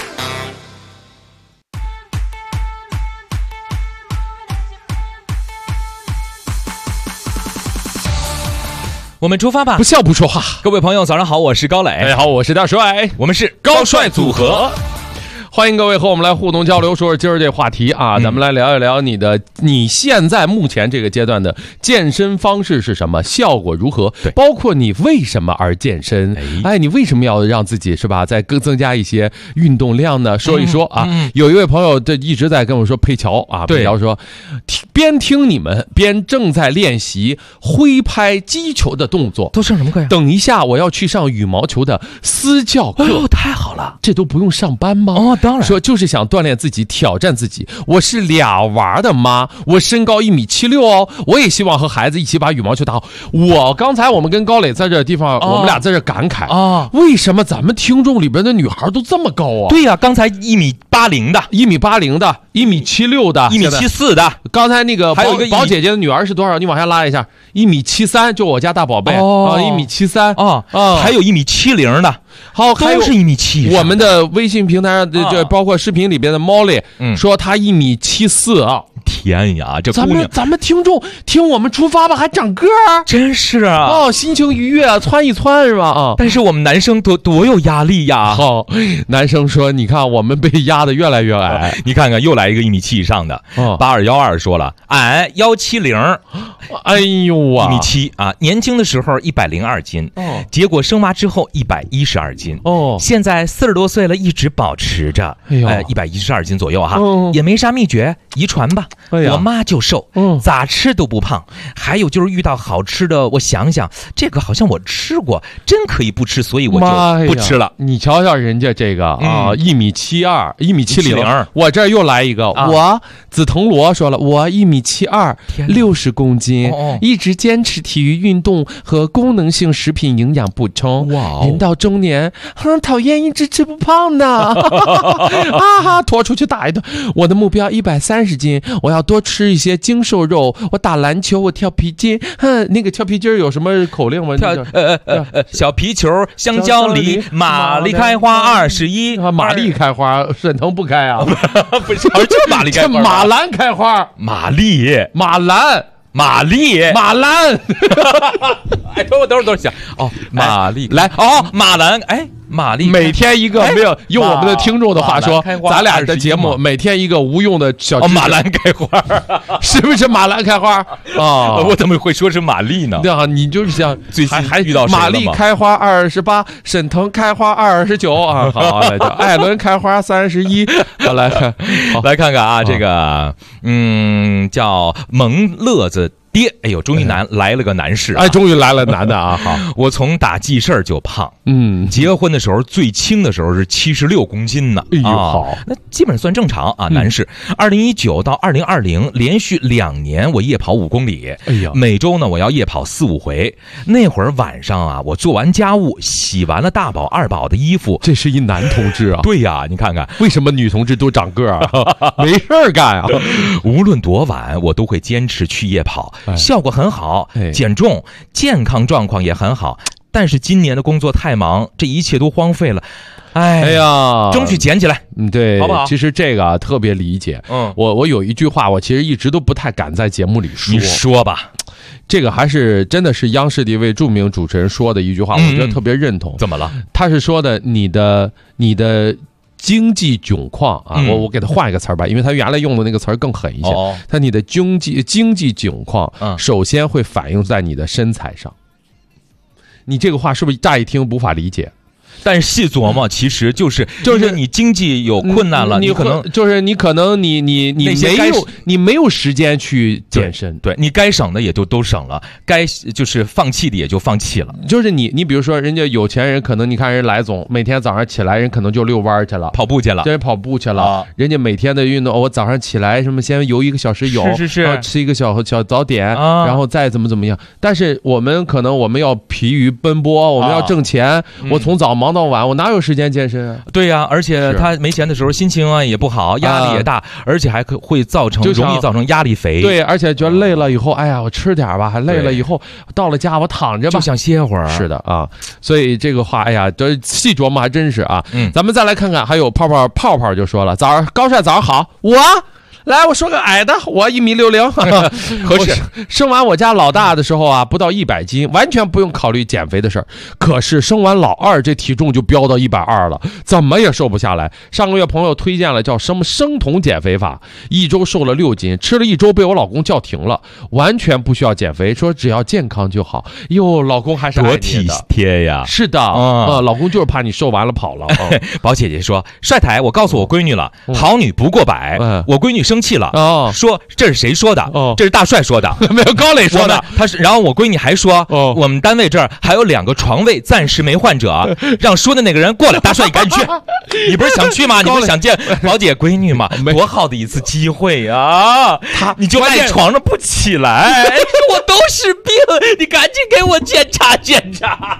[SPEAKER 5] 我们出发吧，
[SPEAKER 6] 不笑不说话。
[SPEAKER 5] 各位朋友早上好，我是高磊。
[SPEAKER 6] 大家好，我是大帅，
[SPEAKER 5] 我们是高帅组合。
[SPEAKER 6] 欢迎各位和我们来互动交流，说说今儿这话题啊，咱们来聊一聊你现在目前这个阶段的健身方式是什么，效果如何，包括你为什么而健身，你为什么要让自己是吧再更增加一些运动量呢？说一说啊。有一位朋友一直在跟我说佩乔啊，佩乔说边听你们边正在练习挥拍击球的动作，
[SPEAKER 5] 都上什么课呀？
[SPEAKER 6] 等一下我要去上羽毛球的私教课。
[SPEAKER 5] 哦，太好了，
[SPEAKER 6] 这都不用上班吗？
[SPEAKER 5] 哦，当然，
[SPEAKER 6] 说就是想锻炼自己，挑战自己。我是俩娃的妈，我身高1.76米哦，我也希望和孩子一起把羽毛球打好。刚才我们跟高磊在这地方，我们俩在这感慨啊，为什么咱们听众里边的女孩都这么高啊？
[SPEAKER 5] 对呀，刚才1.80米的
[SPEAKER 6] ，1.80米的，1.76米的
[SPEAKER 5] ，1.74米的。
[SPEAKER 6] 刚才那个还有一个宝姐姐的女儿是多少？你往下拉一下，1.73米，就我家大宝贝，1.73米
[SPEAKER 5] 啊，还有1.70米的。
[SPEAKER 6] 好，还有
[SPEAKER 5] 是1.7米。
[SPEAKER 6] 我们的微信平台上这包括视频里边的 Molly，说她1.74米啊。
[SPEAKER 5] 天呀，这姑娘，
[SPEAKER 6] 咱们听众听我们出发吧，还长个儿，
[SPEAKER 5] 真是啊！
[SPEAKER 6] 哦，心情愉悦，窜一窜是吧？啊！
[SPEAKER 5] 但是我们男生多有压力呀！
[SPEAKER 6] 好，男生说，你看我们被压得越来越矮，
[SPEAKER 5] 你看看又来一个1.7米以上的，8212说了，俺170，
[SPEAKER 6] 哎呦啊
[SPEAKER 5] ，1.7米啊！年轻的时候102斤，结果生娃之后112斤，现在40多岁了，一直保持着，112斤左右哈，也没啥秘诀，遗传吧。我妈就瘦，咋吃都不胖。还有就是遇到好吃的，我想想，这个好像我吃过，真可以不吃，所以我就不吃了。
[SPEAKER 6] 你瞧瞧人家这个啊，1.70米，我这又来一个，我紫藤萝说了，我1.72米，60公斤，一直坚持体育运动和功能性食品营养补充。人到中年，讨厌一直吃不胖呢，啊，拖出去打一顿。我的目标130斤，我要多吃一些精瘦肉。我打篮球，我跳皮筋，那个跳皮筋有什么口令吗？
[SPEAKER 5] 小皮球，香蕉梨，马丽开花21，
[SPEAKER 6] 马丽开花，沈腾不开啊？
[SPEAKER 5] 不是，就是马丽开花，
[SPEAKER 6] 马兰开花，
[SPEAKER 5] 马丽，
[SPEAKER 6] 马兰。
[SPEAKER 5] 玛丽，
[SPEAKER 6] 马兰，
[SPEAKER 5] 哎，等会儿想哦，玛丽
[SPEAKER 6] 来
[SPEAKER 5] 哦，马兰，哎，玛丽，
[SPEAKER 6] 每天一个，没有用我们的听众的话说，咱俩的节目每天一个无用的小知识。
[SPEAKER 5] 马兰开花，
[SPEAKER 6] 是不是马兰开花啊？
[SPEAKER 5] 我怎么会说是玛丽呢？
[SPEAKER 6] 对啊，你就是想
[SPEAKER 5] 最近还遇到
[SPEAKER 6] 玛丽开花28，沈腾开花29啊，好，来就艾伦开花31，好来
[SPEAKER 5] 看看啊，这个叫萌乐子。爹，哎呦，终于来了个男士，
[SPEAKER 6] 哎，终于来了男的啊！好，
[SPEAKER 5] 我从打记事儿就胖，结婚的时候最轻的时候是76公斤呢，
[SPEAKER 6] 哎呦，好，
[SPEAKER 5] 那基本算正常啊。男士，2019到2020连续2年我夜跑5公里，哎呀，每周呢我要夜跑4、5回。那会儿晚上啊，我做完家务，洗完了大宝、二宝的衣服，
[SPEAKER 6] 这是一男同志啊。
[SPEAKER 5] 对呀，你看看，
[SPEAKER 6] 为什么女同志都长个儿啊？没事儿干啊。
[SPEAKER 5] 无论多晚，我都会坚持去夜跑。效果很好，减重，健康状况也很好。但是今年的工作太忙，这一切都荒废了。哎呀，争取捡起来，
[SPEAKER 6] 对，
[SPEAKER 5] 好不好？
[SPEAKER 6] 其实这个啊，特别理解。我有一句话，我其实一直都不太敢在节目里说。
[SPEAKER 5] 你说吧，
[SPEAKER 6] 这个还是真的是央视的一位著名主持人说的一句话，我觉得特别认同。
[SPEAKER 5] 怎么了？
[SPEAKER 6] 他是说的你的经济窘况啊，我给他换一个词儿吧，因为他原来用的那个词儿更狠一些。他你的经济窘况，首先会反映在你的身材上。你这个话是不是乍一听无法理解？
[SPEAKER 5] 但是细琢磨，其实就是你经济有困难了，你可能
[SPEAKER 6] 你没有时间去健身，
[SPEAKER 5] 对，你该省的也就都省了，该就是放弃的也就放弃了。
[SPEAKER 6] 就是你比如说人家有钱人，可能你看人来总每天早上起来人可能就遛弯去了，
[SPEAKER 5] 跑步去了，
[SPEAKER 6] 人跑步去了，人家每天的运动，我早上起来什么先游1个小时泳，然后吃一个小早点，然后再怎么样。但是我们要疲于奔波，我们要挣钱，我从早忙到晚，我哪有时间健身啊？
[SPEAKER 5] 对呀，而且他没钱的时候心情啊也不好，压力也大，而且还会容易造成压力肥。
[SPEAKER 6] 对，而且觉得累了以后，哎呀，我吃点吧，还累了以后到了家我躺着吧，
[SPEAKER 5] 就想歇会儿。
[SPEAKER 6] 是的啊，所以这个话，哎呀，这细琢磨还真是啊。咱们再来看看，还有泡泡就说了，高帅早上好，来，我说个矮的，我1.60米，合适。生完我家老大的时候啊，不到100斤，完全不用考虑减肥的事儿。可是生完老二，这体重就飙到120了，怎么也瘦不下来。上个月朋友推荐了叫什么生酮减肥法，1周瘦了6斤，吃了1周被我老公叫停了，完全不需要减肥，说只要健康就好。哟，老公还是爱你的，
[SPEAKER 5] 多体贴呀！
[SPEAKER 6] 是的，老公就是怕你瘦完了跑了。
[SPEAKER 5] 宝姐姐说，帅台，我告诉我闺女了，好女不过百。我闺女生气了，说这是谁说的？这是大帅说的，
[SPEAKER 6] 没有高磊说的。
[SPEAKER 5] 然后我闺女还说，我们单位这儿还有2个床位暂时没患者，让说的那个人过来。大帅，你赶紧去！你不是想去吗？你不是想见宝姐闺女吗？多好的一次机会啊！你就赖床上不起来，我都是病，你赶紧给我检查检查。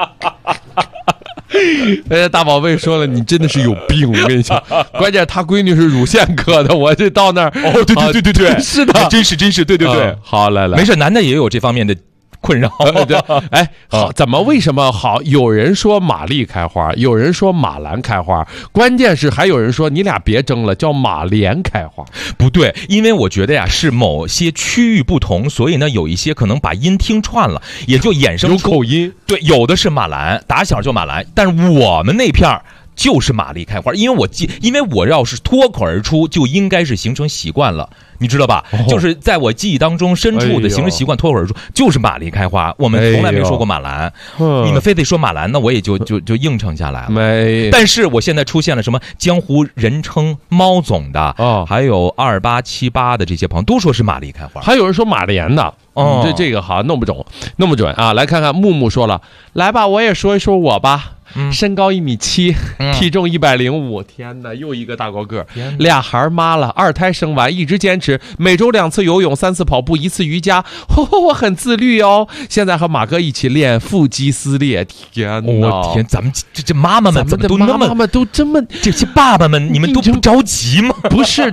[SPEAKER 6] 大宝贝说了，你真的是有病，我跟你讲。关键他闺女是乳腺科的，我这到那儿，
[SPEAKER 5] 对，
[SPEAKER 6] 是的，
[SPEAKER 5] 真是，对。
[SPEAKER 6] 好，来，
[SPEAKER 5] 没事，男的也有这方面的困扰。
[SPEAKER 6] 对，哎，好，为什么好？有人说玛丽开花，有人说马兰开花，关键是还有人说你俩别争了，叫马莲开花。
[SPEAKER 5] 不对，因为我觉得呀，是某些区域不同，所以呢，有一些可能把音听串了，也就衍生出
[SPEAKER 6] 有口音。
[SPEAKER 5] 对，有的是马兰，打小就马兰，但是我们那片儿就是玛丽开花，因为我要是脱口而出，就应该是形成习惯了，你知道吧？就是在我记忆当中深处的形成习惯，脱口而出就是玛丽开花，我们从来没说过马兰。你们非得说马兰，那我也就应承下来了。但是我现在出现了什么江湖人称猫总的，还有2878的这些朋友都说是玛丽开花，
[SPEAKER 6] 还有人说马莲的。这个好弄不准啊！来看看木木说了，来吧，我也说一说我吧。身高1.7米，体重105。天哪，又一个大高个，2孩妈了，2胎生完，一直坚持每周2次游泳，3次跑步，1次瑜伽。我很自律哦。现在和马哥一起练腹肌撕裂。天哪！
[SPEAKER 5] 我天，咱们这妈妈们怎么都那么，
[SPEAKER 6] 妈妈都这么，
[SPEAKER 5] 这些爸爸们，你们都不着急吗？
[SPEAKER 6] 不是。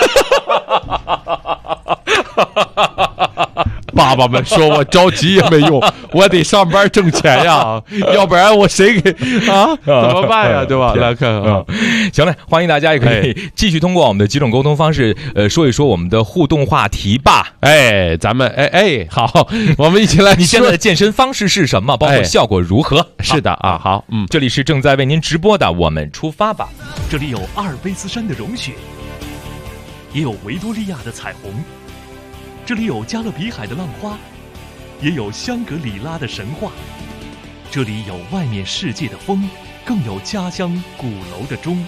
[SPEAKER 6] 爸爸们说我着急也没用，我得上班挣钱呀，要不然我谁给怎么办呀？对吧？来看看，
[SPEAKER 5] 行了，欢迎大家也可以继续通过我们的几种沟通方式，说一说我们的互动话题吧。
[SPEAKER 6] 咱们好，我们一起来。
[SPEAKER 5] 你现在的健身方式是什么？包括效果如何？
[SPEAKER 6] 是的啊，好，
[SPEAKER 5] 这里是正在为您直播的，我们出发吧。
[SPEAKER 9] 这里有阿尔卑斯山的融雪，也有维多利亚的彩虹。这里有加勒比海的浪花，也有香格里拉的神话。这里有外面世界的风，更有家乡鼓楼的钟。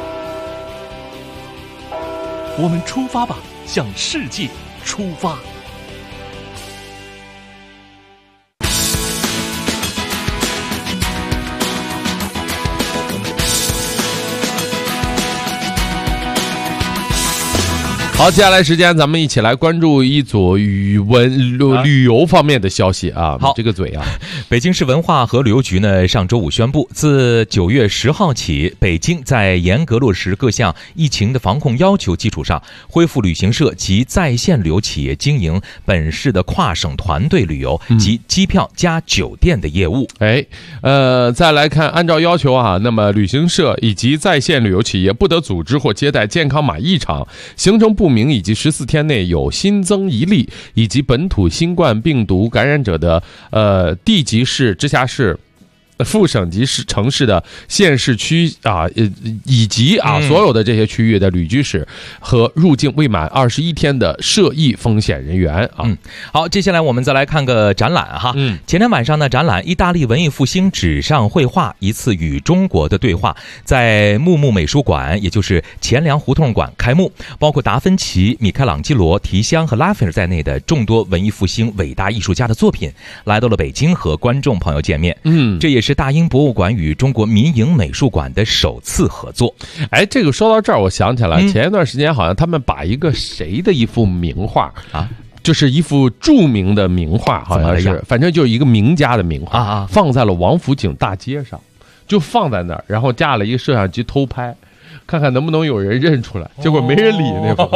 [SPEAKER 9] 我们出发吧，向世界出发。
[SPEAKER 6] 好，接下来时间咱们一起来关注一组旅游方面的消息啊。
[SPEAKER 5] 好，
[SPEAKER 6] 这个嘴啊，
[SPEAKER 5] 北京市文化和旅游局呢上周五宣布，自9月10号起，北京在严格落实各项疫情的防控要求基础上，恢复旅行社及在线旅游企业经营本市的跨省团队旅游及机票加酒店的业务。
[SPEAKER 6] 再来看，按照要求啊，那么旅行社以及在线旅游企业不得组织或接待健康码异常、行程不明以及14天内有新增一例以及本土新冠病毒感染者的地级市、直辖市、副省级市城市的县市区啊，以及所有的这些区域的旅居史和入境未满21天的涉疫风险人员啊。
[SPEAKER 5] 好，接下来我们再来看个展览哈。前天晚上呢，展览意大利文艺复兴纸上绘画一次与中国的对话，在木木美术馆，也就是钱粮胡同馆开幕，包括达芬奇、米开朗基罗、提香和拉斐尔在内的众多文艺复兴伟大艺术家的作品来到了北京和观众朋友见面。这也是大英博物馆与中国民营美术馆的首次合作。
[SPEAKER 6] 这个说到这儿，我想起来，前一段时间好像他们把一个谁的一幅名画啊，就是一幅著名的名画，好像是，反正就是一个名家的名画放在了王府井大街上，就放在那儿，然后架了一个摄像机偷拍。看看能不能有人认出来，结果没人理那幅。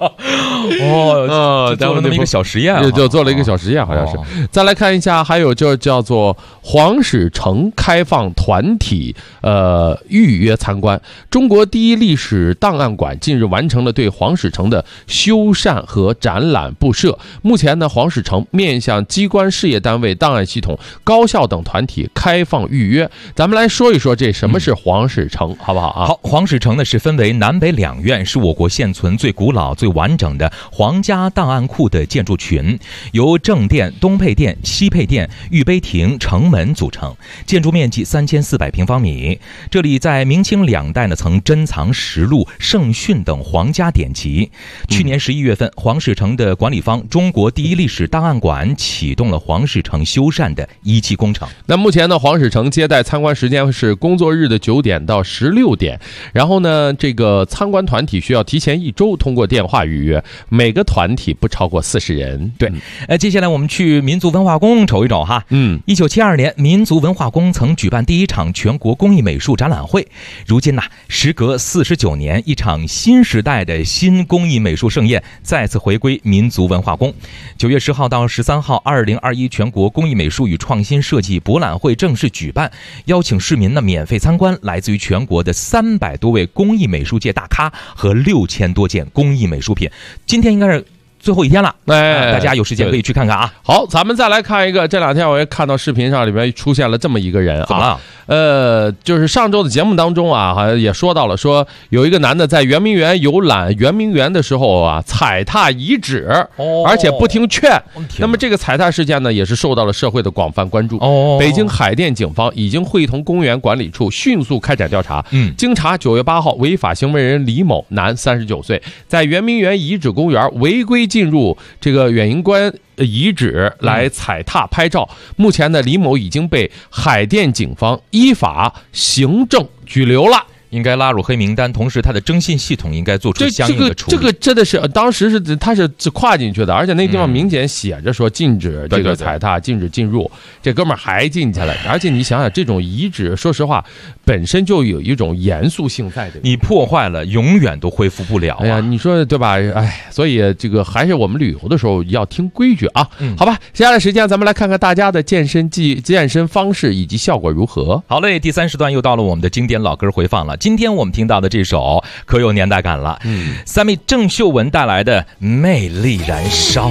[SPEAKER 5] 做了那么一个小实验，
[SPEAKER 6] 就做了一个小实验，好像是。再来看一下，还有就叫做黄史城开放团体预约参观。中国第一历史档案馆近日完成了对黄史城的修缮和展览布设。目前呢，黄史城面向机关事业单位、档案系统、高校等团体开放预约。咱们来说一说这什么是黄史城，好不好啊？
[SPEAKER 5] 好，黄史城呢是分为南北2院，是我国现存最古老、最完整的皇家档案库的建筑群，由正殿、东配殿、西配殿、御碑亭、城门组成，建筑面积3400平方米。这里在明清2代呢曾珍藏实录、圣训等皇家典籍。去年11月份，黄史城的管理方中国第一历史档案馆启动了黄史城修缮的1期工程。
[SPEAKER 6] 那目前呢，黄史城接待参观时间是工作日的9点到16点，然后呢，这个参观团体需要提前1周通过电话预约，每个团体不超过40人。
[SPEAKER 5] 对，接下来我们去民族文化宫瞅一瞅哈。1972年，民族文化宫曾举办第1场全国工艺美术展览会。如今呢，时隔49年，一场新时代的新工艺美术盛宴再次回归民族文化宫。9月10号到13号，2021全国工艺美术与创新设计博览会正式举办，邀请市民呢免费参观来自于全国的300多位工艺美术界大咖和6000多件工艺美术品。今天应该是最后一天了，大家有时间可以去看看啊。
[SPEAKER 6] 好，咱们再来看一个，这2天我也看到视频上里面出现了这么一个人啊。
[SPEAKER 5] 怎么了？
[SPEAKER 6] 就是上周的节目当中啊，好像也说到了，说有一个男的在圆明园游览圆明园的时候啊，踩踏遗址，而且不听劝。那么这个踩踏事件呢，也是受到了社会的广泛关注。北京海淀警方已经会同公园管理处迅速开展调查。经查，9月8号，违法行为人李某，男，39岁，在圆明园遗址公园违规进入这个远迎关遗址来踩踏拍照。目前呢，李某已经被海淀警方依法行政拘留了，
[SPEAKER 5] 应该拉入黑名单，同时他的征信系统应该做出相应的处理。
[SPEAKER 6] 这个真的是当时他是跨进去的，而且那地方明显写着说禁止这个踩踏，禁止进入。这哥们儿还进去了，而且你想想，这种遗址，说实话，本身就有一种严肃性在的，
[SPEAKER 5] 你破坏了，永远都恢复不了。
[SPEAKER 6] 哎呀，你说对吧？哎，所以这个还是我们旅游的时候要听规矩啊。好吧，接下来时间咱们来看看大家的健身方式以及效果如何。
[SPEAKER 5] 好嘞，第3时段又到了我们的经典老歌回放了。今天我们听到的这首可有年代感了，三妹郑秀文带来的《魅力燃烧》。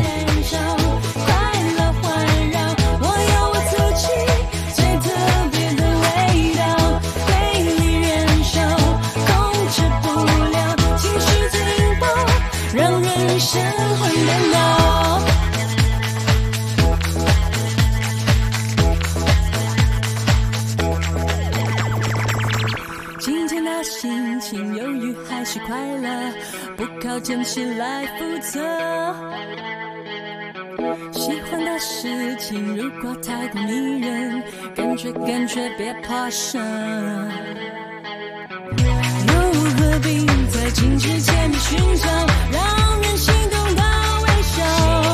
[SPEAKER 8] 心情忧郁还是快乐，不靠真实来负责。喜欢的事情如果太过迷人，感觉别怕生。又何必在镜之前寻找让人心动的微笑？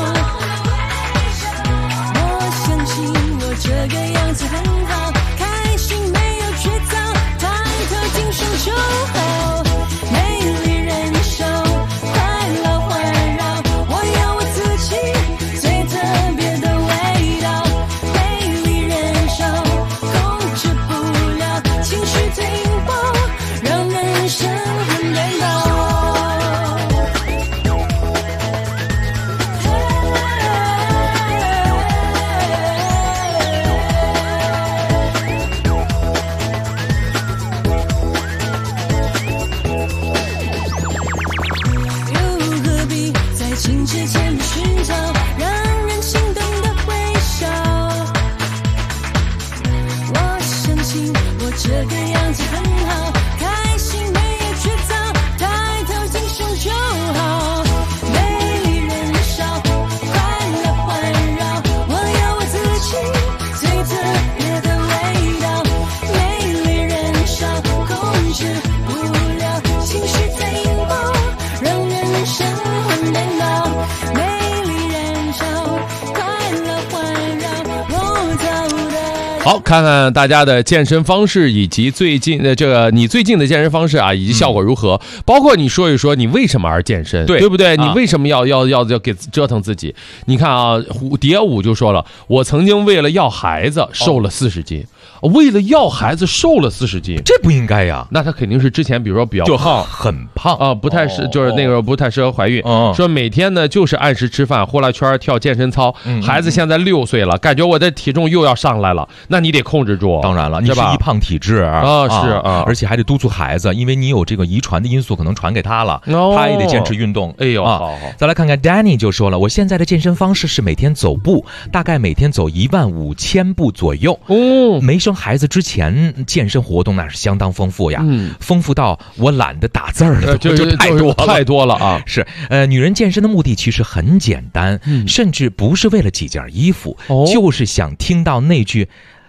[SPEAKER 8] 我相信我这个样子很好，开心没有缺糟，精神就好，魅力燃烧，快乐环绕，我有我自己最特别的味道，魅力燃烧，控制不了，情绪最引爆，让人生很颠倒。情之前的寻找让人心动的微笑，我相信我这个样子很好，开心没有缺糟，抬头精神就好，魅力燃烧，快乐环绕，我有我自己最特别的味道，魅力燃烧，控制不了，情绪在引爆，让人生很颠倒。
[SPEAKER 6] 好，看看大家的健身方式以及最近的你最近的健身方式啊，以及效果如何？包括你说一说你为什么而健身，对不对？你为什么要给折腾自己？你看啊，蝶舞就说了，我曾经为了要孩子瘦了40斤。为了要孩子瘦了40斤，
[SPEAKER 5] 这不应该呀。
[SPEAKER 6] 那他肯定是之前比如说比较胖，
[SPEAKER 5] 很胖
[SPEAKER 6] 啊，不太就是那个不太适合怀孕。说每天呢就是按时吃饭，呼啦圈，跳健身操。孩子现在6岁了，感觉我的体重又要上来了，那你得控制住。
[SPEAKER 5] 当然了，你是易胖体质
[SPEAKER 6] 而
[SPEAKER 5] 且还得督促孩子，因为你有这个遗传的因素可能传给他了，他也得坚持运动。
[SPEAKER 6] 哎呦，好。
[SPEAKER 5] 再来看看 Danny 就说了，我现在的健身方式是每天走步，大概每天走15000步左右。没生孩子之前健身活动那是相当丰富呀，丰富到我懒得打字了，就
[SPEAKER 6] 太多了啊！
[SPEAKER 5] 是，女人健身的目的其实很简单，甚至不是为了几件衣服，就是想听到那句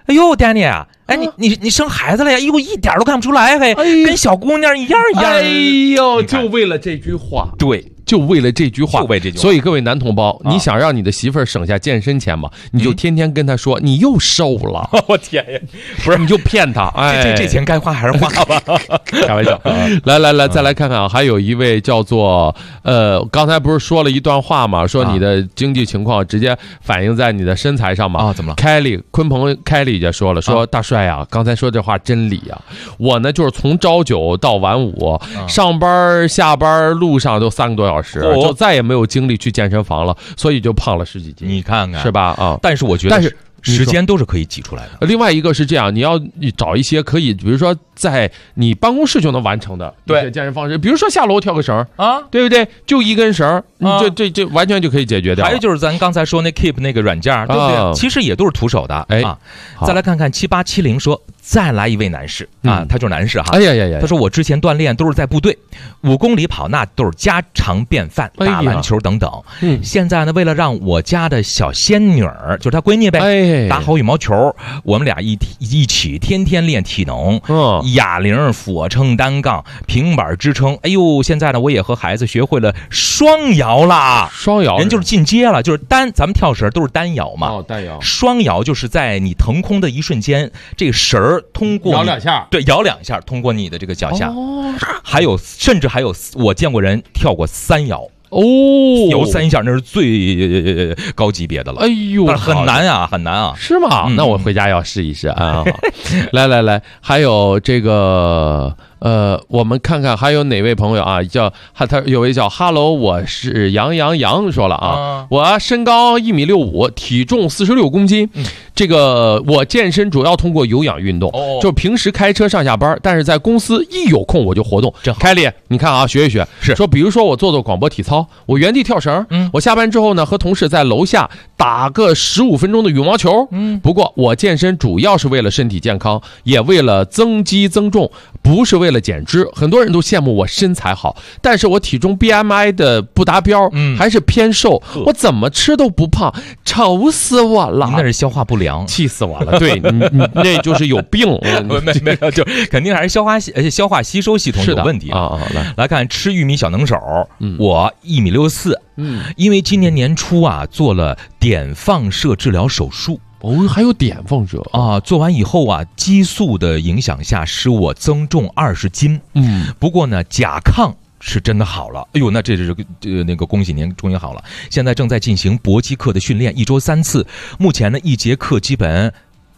[SPEAKER 5] 哎呦，丹尼啊，哎，你生孩子了呀？哎呦，一点都看不出来，嘿，跟小姑娘一样一样。
[SPEAKER 6] 哎呦，就为了这句话，
[SPEAKER 5] 对。
[SPEAKER 6] 就为了这句话，所以各位男同胞，你想让你的媳妇儿省下健身钱吗？你就天天跟她说你又瘦了。
[SPEAKER 5] 我天呀，
[SPEAKER 6] 不是你就骗她。哎，
[SPEAKER 5] 这钱该花还是花吧。
[SPEAKER 6] 开玩笑。来，再来看看啊，还有一位叫做刚才不是说了一段话嘛，说你的经济情况直接反映在你的身材上嘛。
[SPEAKER 5] 啊，怎么了？
[SPEAKER 6] 鲲鹏凯里就说了，说大帅啊，刚才说这话真理啊。我呢就是从朝9到晚5，上班下班路上都3个多小时。就再也没有精力去健身房了，所以就胖了10几斤。
[SPEAKER 5] 你看看，
[SPEAKER 6] 是吧？啊，
[SPEAKER 5] 但是我觉得，时间都是可以挤出来的。
[SPEAKER 6] 另外一个是这样，你要找一些可以，比如说在你办公室就能完成的一些健身方式，比如说下楼跳个绳啊，对不对？就一根绳，这完全就可以解决掉。
[SPEAKER 5] 还有就是咱刚才说那 Keep 那个软件，对不对？其实也都是徒手的。哎，再来看看7870说，再来一位男士啊，他就是男士哈。
[SPEAKER 6] 哎呀，
[SPEAKER 5] 他说我之前锻炼都是在部队，5公里跑那都是家常便饭，打篮球等等。现在呢，为了让我家的小仙女儿，就是她闺女呗，打好羽毛球，我们俩一起天天练体能，哑铃、俯卧撑、单杠、平板支撑。哎呦，现在呢，我也和孩子学会了双摇啦。
[SPEAKER 6] 双摇，
[SPEAKER 5] 人就是进阶了，就是咱们跳绳都是单摇嘛。
[SPEAKER 6] 哦，单摇。
[SPEAKER 5] 双摇就是在你腾空的一瞬间，这个绳儿通过
[SPEAKER 6] 摇2下，
[SPEAKER 5] 对，摇2下通过你的这个脚下。甚至还有我见过人跳过3摇。有3下那是最高级别的了。
[SPEAKER 6] 哎呦，
[SPEAKER 5] 很难啊，很难啊。
[SPEAKER 6] 是吗？那我回家要试一试啊。来，还有这个我们看看还有哪位朋友啊？他有位叫 Hello， 我是杨说了啊，我身高1.65米，体重46公斤。这个我健身主要通过有氧运动，就平时开车上下班，但是在公司一有空我就活动。凯里，你看啊，学一学，
[SPEAKER 5] 是
[SPEAKER 6] 说比如说我做广播体操，我原地跳绳，我下班之后呢，和同事在楼下打个15分钟的羽毛球。不过我健身主要是为了身体健康，也为了增肌增重，不是为了减脂。很多人都羡慕我身材好，但是我体重 BMI 的不达标，还是偏瘦，我怎么吃都不胖，愁死我了。
[SPEAKER 5] 你那是消化不良，
[SPEAKER 6] 气死我了。对，你那就是有病。
[SPEAKER 5] 没有，就肯定还是消化吸收系统有问题啊。来看吃玉米小能手，我1.64米，因为今年年初啊做了碘放射治疗手术。
[SPEAKER 6] 还有碘放射
[SPEAKER 5] 啊！做完以后啊，激素的影响下使我增重20斤。不过呢，甲亢是真的好了。哎呦，那这是那个恭喜您，终于好了。现在正在进行搏击课的训练，1周3次。目前呢，1节课基本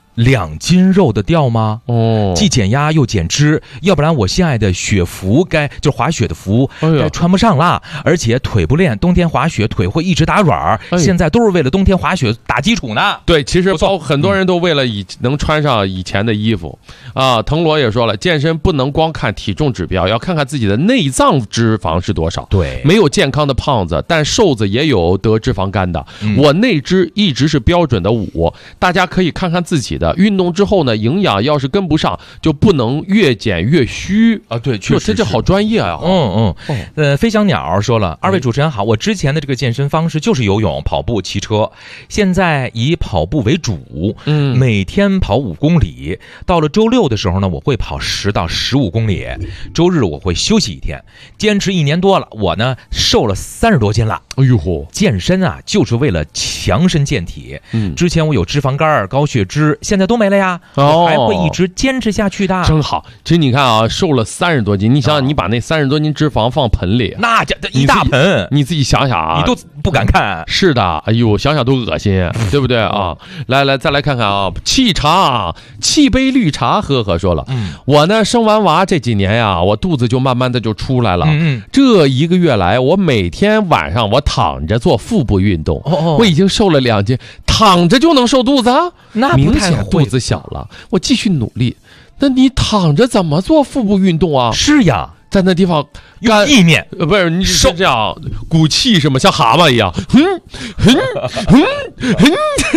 [SPEAKER 5] 2斤肉的掉吗？既减压又减脂，要不然我心爱的雪服就是滑雪的服该穿不上啦。而且腿不练，冬天滑雪腿会一直打软。现在都是为了冬天滑雪打基础呢。
[SPEAKER 6] 对，其实很多人都为了能穿上以前的衣服啊。腾罗也说了，健身不能光看体重指标，要看看自己的内脏脂肪是多少。
[SPEAKER 5] 对，
[SPEAKER 6] 没有健康的胖子，但瘦子也有得脂肪肝的。我内脂一直是标准的5，大家可以看看自己的。运动之后呢，营养要是跟不上，就不能越减越虚
[SPEAKER 5] 啊。对，确实
[SPEAKER 6] 这好专业啊。
[SPEAKER 5] 飞翔鸟说了，2位主持人好，我之前的这个健身方式就是游泳、跑步、骑车，现在以跑步为主，每天跑5公里。到了周6的时候呢，我会跑10到15公里，周日我会休息1天。坚持1年多了，我呢瘦了30多斤了。
[SPEAKER 6] 哎呦嚯！
[SPEAKER 5] 健身啊，就是为了强身健体。之前我有脂肪肝、高血脂，现在都没了呀，我还会一直坚持下去的。
[SPEAKER 6] 真好。其实你看啊，瘦了30多斤，你想想，你把那30多斤脂肪放盆里，
[SPEAKER 5] 那一大盆，
[SPEAKER 6] 你自己想想啊，
[SPEAKER 5] 你都不敢看。
[SPEAKER 6] 是的，哎呦，想想都恶心，对不对啊？来，再来看看啊，沏杯绿茶喝喝。说了，我呢生完娃这几年呀，我肚子就慢慢的就出来了。这1个月来，我每天晚上我躺着做腹部运动，我已经瘦了2斤，躺着就能瘦肚子啊？
[SPEAKER 5] 那
[SPEAKER 6] 明显肚子小了，我继续努力。那你躺着怎么做腹部运动啊？
[SPEAKER 5] 是呀，
[SPEAKER 6] 在那地方
[SPEAKER 5] 用意念，
[SPEAKER 6] 不是你是这样鼓气什么，像蛤蟆一样，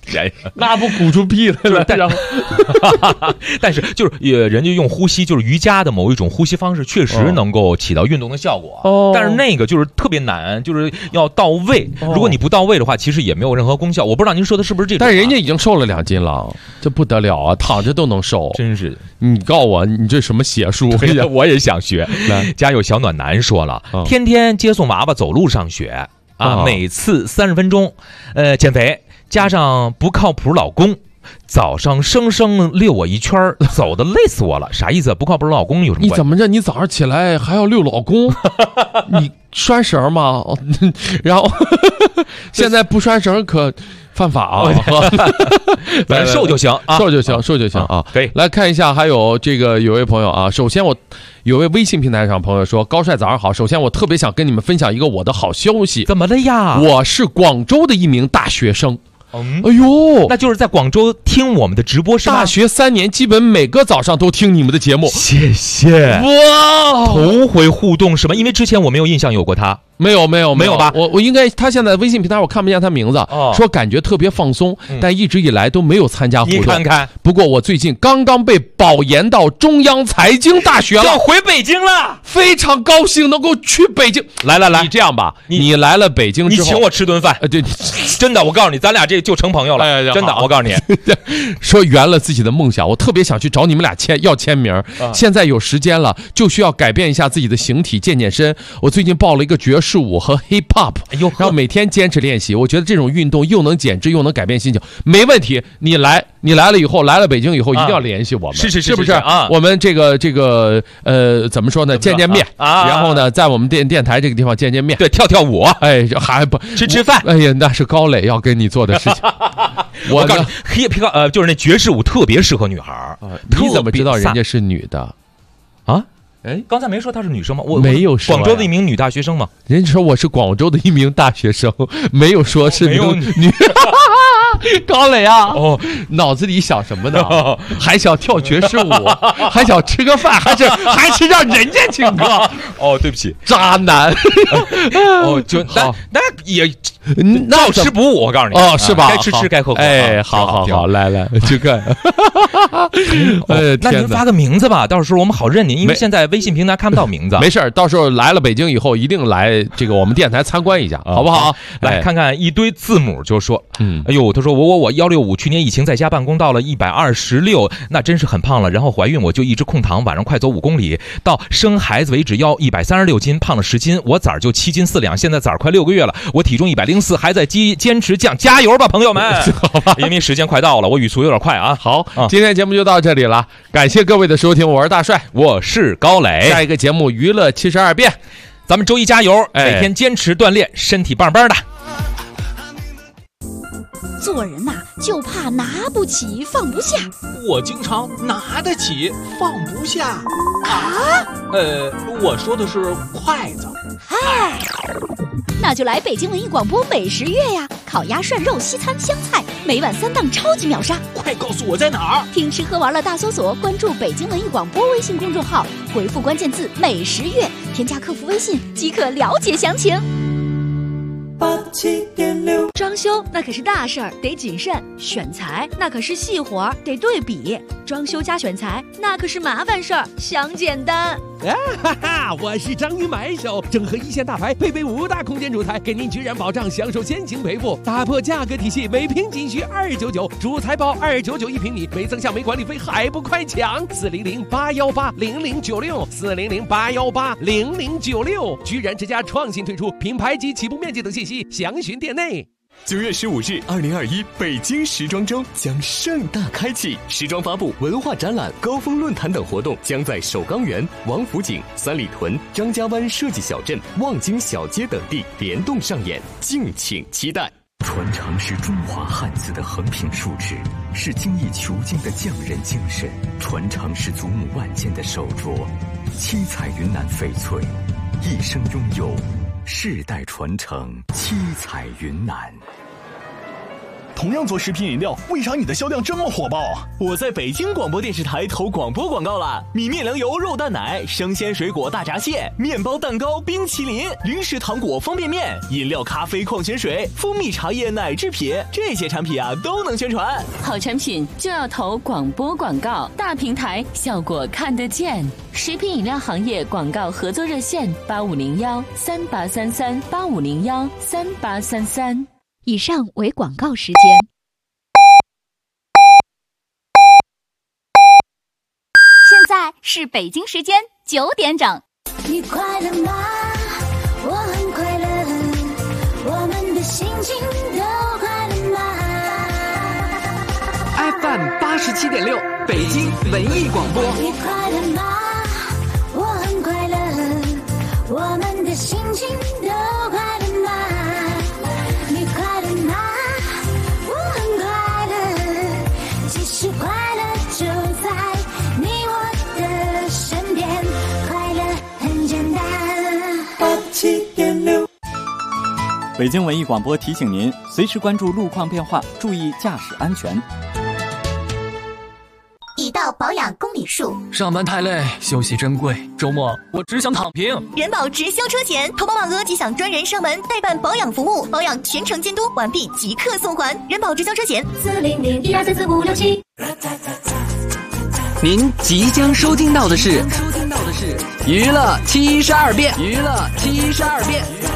[SPEAKER 6] 那不鼓出屁来了？然后，
[SPEAKER 5] 但是就是人家用呼吸，就是瑜伽的某一种呼吸方式，确实能够起到运动的效果。但是那个就是特别难，就是要到位。如果你不到位的话，其实也没有任何功效。我不知道您说的是不是这种。
[SPEAKER 6] 但是人家已经瘦了2斤了，这不得了啊！躺着都能瘦，
[SPEAKER 5] 真是。
[SPEAKER 6] 你告诉我，你这什么邪术？
[SPEAKER 5] 我也想学。家有小暖男说了，天天接送娃娃走路上学啊，每次30分钟，减肥。加上不靠谱老公，早上生生遛我一圈，走的累死我了。啥意思？不靠谱老公有什么关系？
[SPEAKER 6] 你怎么着？你早上起来还要遛老公？你拴绳吗？然后现在不拴绳可犯法啊！
[SPEAKER 5] 反正瘦就行，
[SPEAKER 6] 瘦就行啊！
[SPEAKER 5] 可以
[SPEAKER 6] 来看一下，还有有位朋友啊，首先我有位微信平台上朋友说：“高帅早上好，首先我特别想跟你们分享一个我的好消息。”
[SPEAKER 5] 怎么了呀？
[SPEAKER 6] 我是广州的一名大学生。
[SPEAKER 5] 哎呦，那就是在广州听我们的直播是吗？
[SPEAKER 6] 大学3年，基本每个早上都听你们的节目。
[SPEAKER 5] 谢谢。哇，头回互动是吗？因为之前我没有印象有过他。
[SPEAKER 6] 没有吧？我应该他现在微信平台我看不见他名字，说感觉特别放松，但一直以来都没有参加活动。
[SPEAKER 5] 你看看，
[SPEAKER 6] 不过我最近刚刚被保研到中央财经大学了，
[SPEAKER 5] 要回北京了，
[SPEAKER 6] 非常高兴能够去北京。来，你这样吧，你来了北京之后，
[SPEAKER 5] 你请我吃顿饭。
[SPEAKER 6] 对，
[SPEAKER 5] 真的，我告诉你，咱俩这就成朋友了。真的，我告诉你，
[SPEAKER 6] 说圆了自己的梦想，我特别想去找你们俩要签名。现在有时间了，就需要改变一下自己的形体，健身。我最近报了一个爵士舞和 hip hop， 然后每天坚持练习。我觉得这种运动又能减脂又能改变心情，没问题。你来了以后，来了北京以后一定要联系我们，是不是啊？我们这个怎么说呢？见面啊，然后呢，在我们电台这个地方见面，
[SPEAKER 5] 对，跳舞，
[SPEAKER 6] 哎，还不
[SPEAKER 5] 吃饭。
[SPEAKER 6] 哎呀，那是高磊要跟你做的事情。
[SPEAKER 5] 我告诉你 hip 就是那爵士舞特别适合女孩。
[SPEAKER 6] 你怎么知道人家是女的
[SPEAKER 5] 啊？哎，刚才没说她是女生吗？我
[SPEAKER 6] 没有说。
[SPEAKER 5] 广州的一名女大学生吗？
[SPEAKER 6] 人家说我是广州的一名大学生，没有说是女。高磊啊，脑子里想什么呢？还想跳爵士舞，还想吃个饭，还是让人家请客？
[SPEAKER 5] 对不起，
[SPEAKER 6] 渣男。
[SPEAKER 5] 那也照吃不误，我告诉你，
[SPEAKER 6] 是吧？
[SPEAKER 5] 该吃吃，该喝喝。
[SPEAKER 6] 哎，好，来去看。
[SPEAKER 5] 那您发个名字吧，到时候我们好认您，因为现在微信平台看不到名字。
[SPEAKER 6] 没事，到时候来了北京以后，一定来这个我们电台参观一下，好不好？
[SPEAKER 5] 来看看一堆字母，就说，哎呦，他说我165，去年疫情在家办公到了126，那真是很胖了。然后怀孕我就一直控糖，晚上快走5公里，到生孩子为止腰136斤，胖了10斤。我崽儿就7斤4两，现在崽儿快6个月了，我体重104，还在坚持降，加油吧，朋友们！好吧，因为时间快到了，我语速有点快啊。
[SPEAKER 6] 好，今天节目就到这里了，感谢各位的收听，我是大帅，
[SPEAKER 5] 我是高磊。
[SPEAKER 6] 下一个节目娱乐72变，
[SPEAKER 5] 咱们周一加油，每天坚持锻炼，身体棒棒的。
[SPEAKER 7] 做人呐，就怕拿不起放不下。
[SPEAKER 20] 我经常拿得起放不下
[SPEAKER 7] 啊。
[SPEAKER 20] 我说的是筷子。
[SPEAKER 7] 嗨，那就来北京文艺广播美食月呀！烤鸭、涮肉、西餐、湘菜，每晚3档超级秒杀。
[SPEAKER 20] 快告诉我在哪儿？
[SPEAKER 7] 听吃喝玩乐大搜索，关注北京文艺广播微信公众号，回复关键字“美食月”，添加客服微信即可了解详情。
[SPEAKER 8] 87.6，
[SPEAKER 10] 装修那可是大事儿，得谨慎；选材那可是细活儿，得对比。装修加选材那可是麻烦事儿，想简单。
[SPEAKER 17] 我是章鱼买手，整合一线大牌，配备5大空间主材，给您居然保障，享受先行赔付，打破价格体系，每平仅需299，主材包299一平米，没增项没管理费，还不快抢！400-818-0096，400-818-0096，居然之家创新推出品牌及起步面积等信息，详询店内。
[SPEAKER 21] 9月15日，2021北京时装周将盛大开启，时装发布、文化展览、高峰论坛等活动将在首钢园、王府井、三里屯、张家湾设计小镇、望京小街等地联动上演，敬请期待。
[SPEAKER 23] 传承是中华汉字的横平竖直，是精益求精的匠人精神；传承是祖母万件的手镯，七彩云南翡翠，一生拥有，世代传承，七彩云南。
[SPEAKER 2] 同样做食品饮料，为啥你的销量这么火爆啊？
[SPEAKER 20] 我在北京广播电视台投广播广告了，米面粮油肉蛋奶、生鲜水果大闸蟹、面包蛋糕、冰淇淋、零食糖果、方便面、饮料、咖啡、矿泉水、蜂蜜茶叶、奶制品，这些产品啊都能宣传。
[SPEAKER 3] 好产品就要投广播广告，大平台效果看得见。食品饮料行业广告合作热线8501-3833-8501-3833。
[SPEAKER 7] 以上为广告时间。
[SPEAKER 12] 现在是北京时间9点整。
[SPEAKER 8] 你快乐吗？我很快乐，我们的心情都快乐吗
[SPEAKER 13] ？FM 87.6，北京文艺广播。
[SPEAKER 8] 你快乐吗？我很快乐，我们的心情都快乐吗？你快乐吗？我很快乐，其实快乐就在你我的身边，快乐很简单。87.6，
[SPEAKER 14] 北京文艺广播提醒您，随时关注路况变化，注意驾驶安全。
[SPEAKER 12] 已到保养公里数，
[SPEAKER 11] 上班太累，休息珍贵，周末我只想躺平。
[SPEAKER 12] 人保直销车险，投保满额即享专人上门代办保养服务，保养全程监督，完毕即刻送还。人保直销车险，400-12344567。
[SPEAKER 13] 您即将收听到的是娱乐72变，娱乐72变。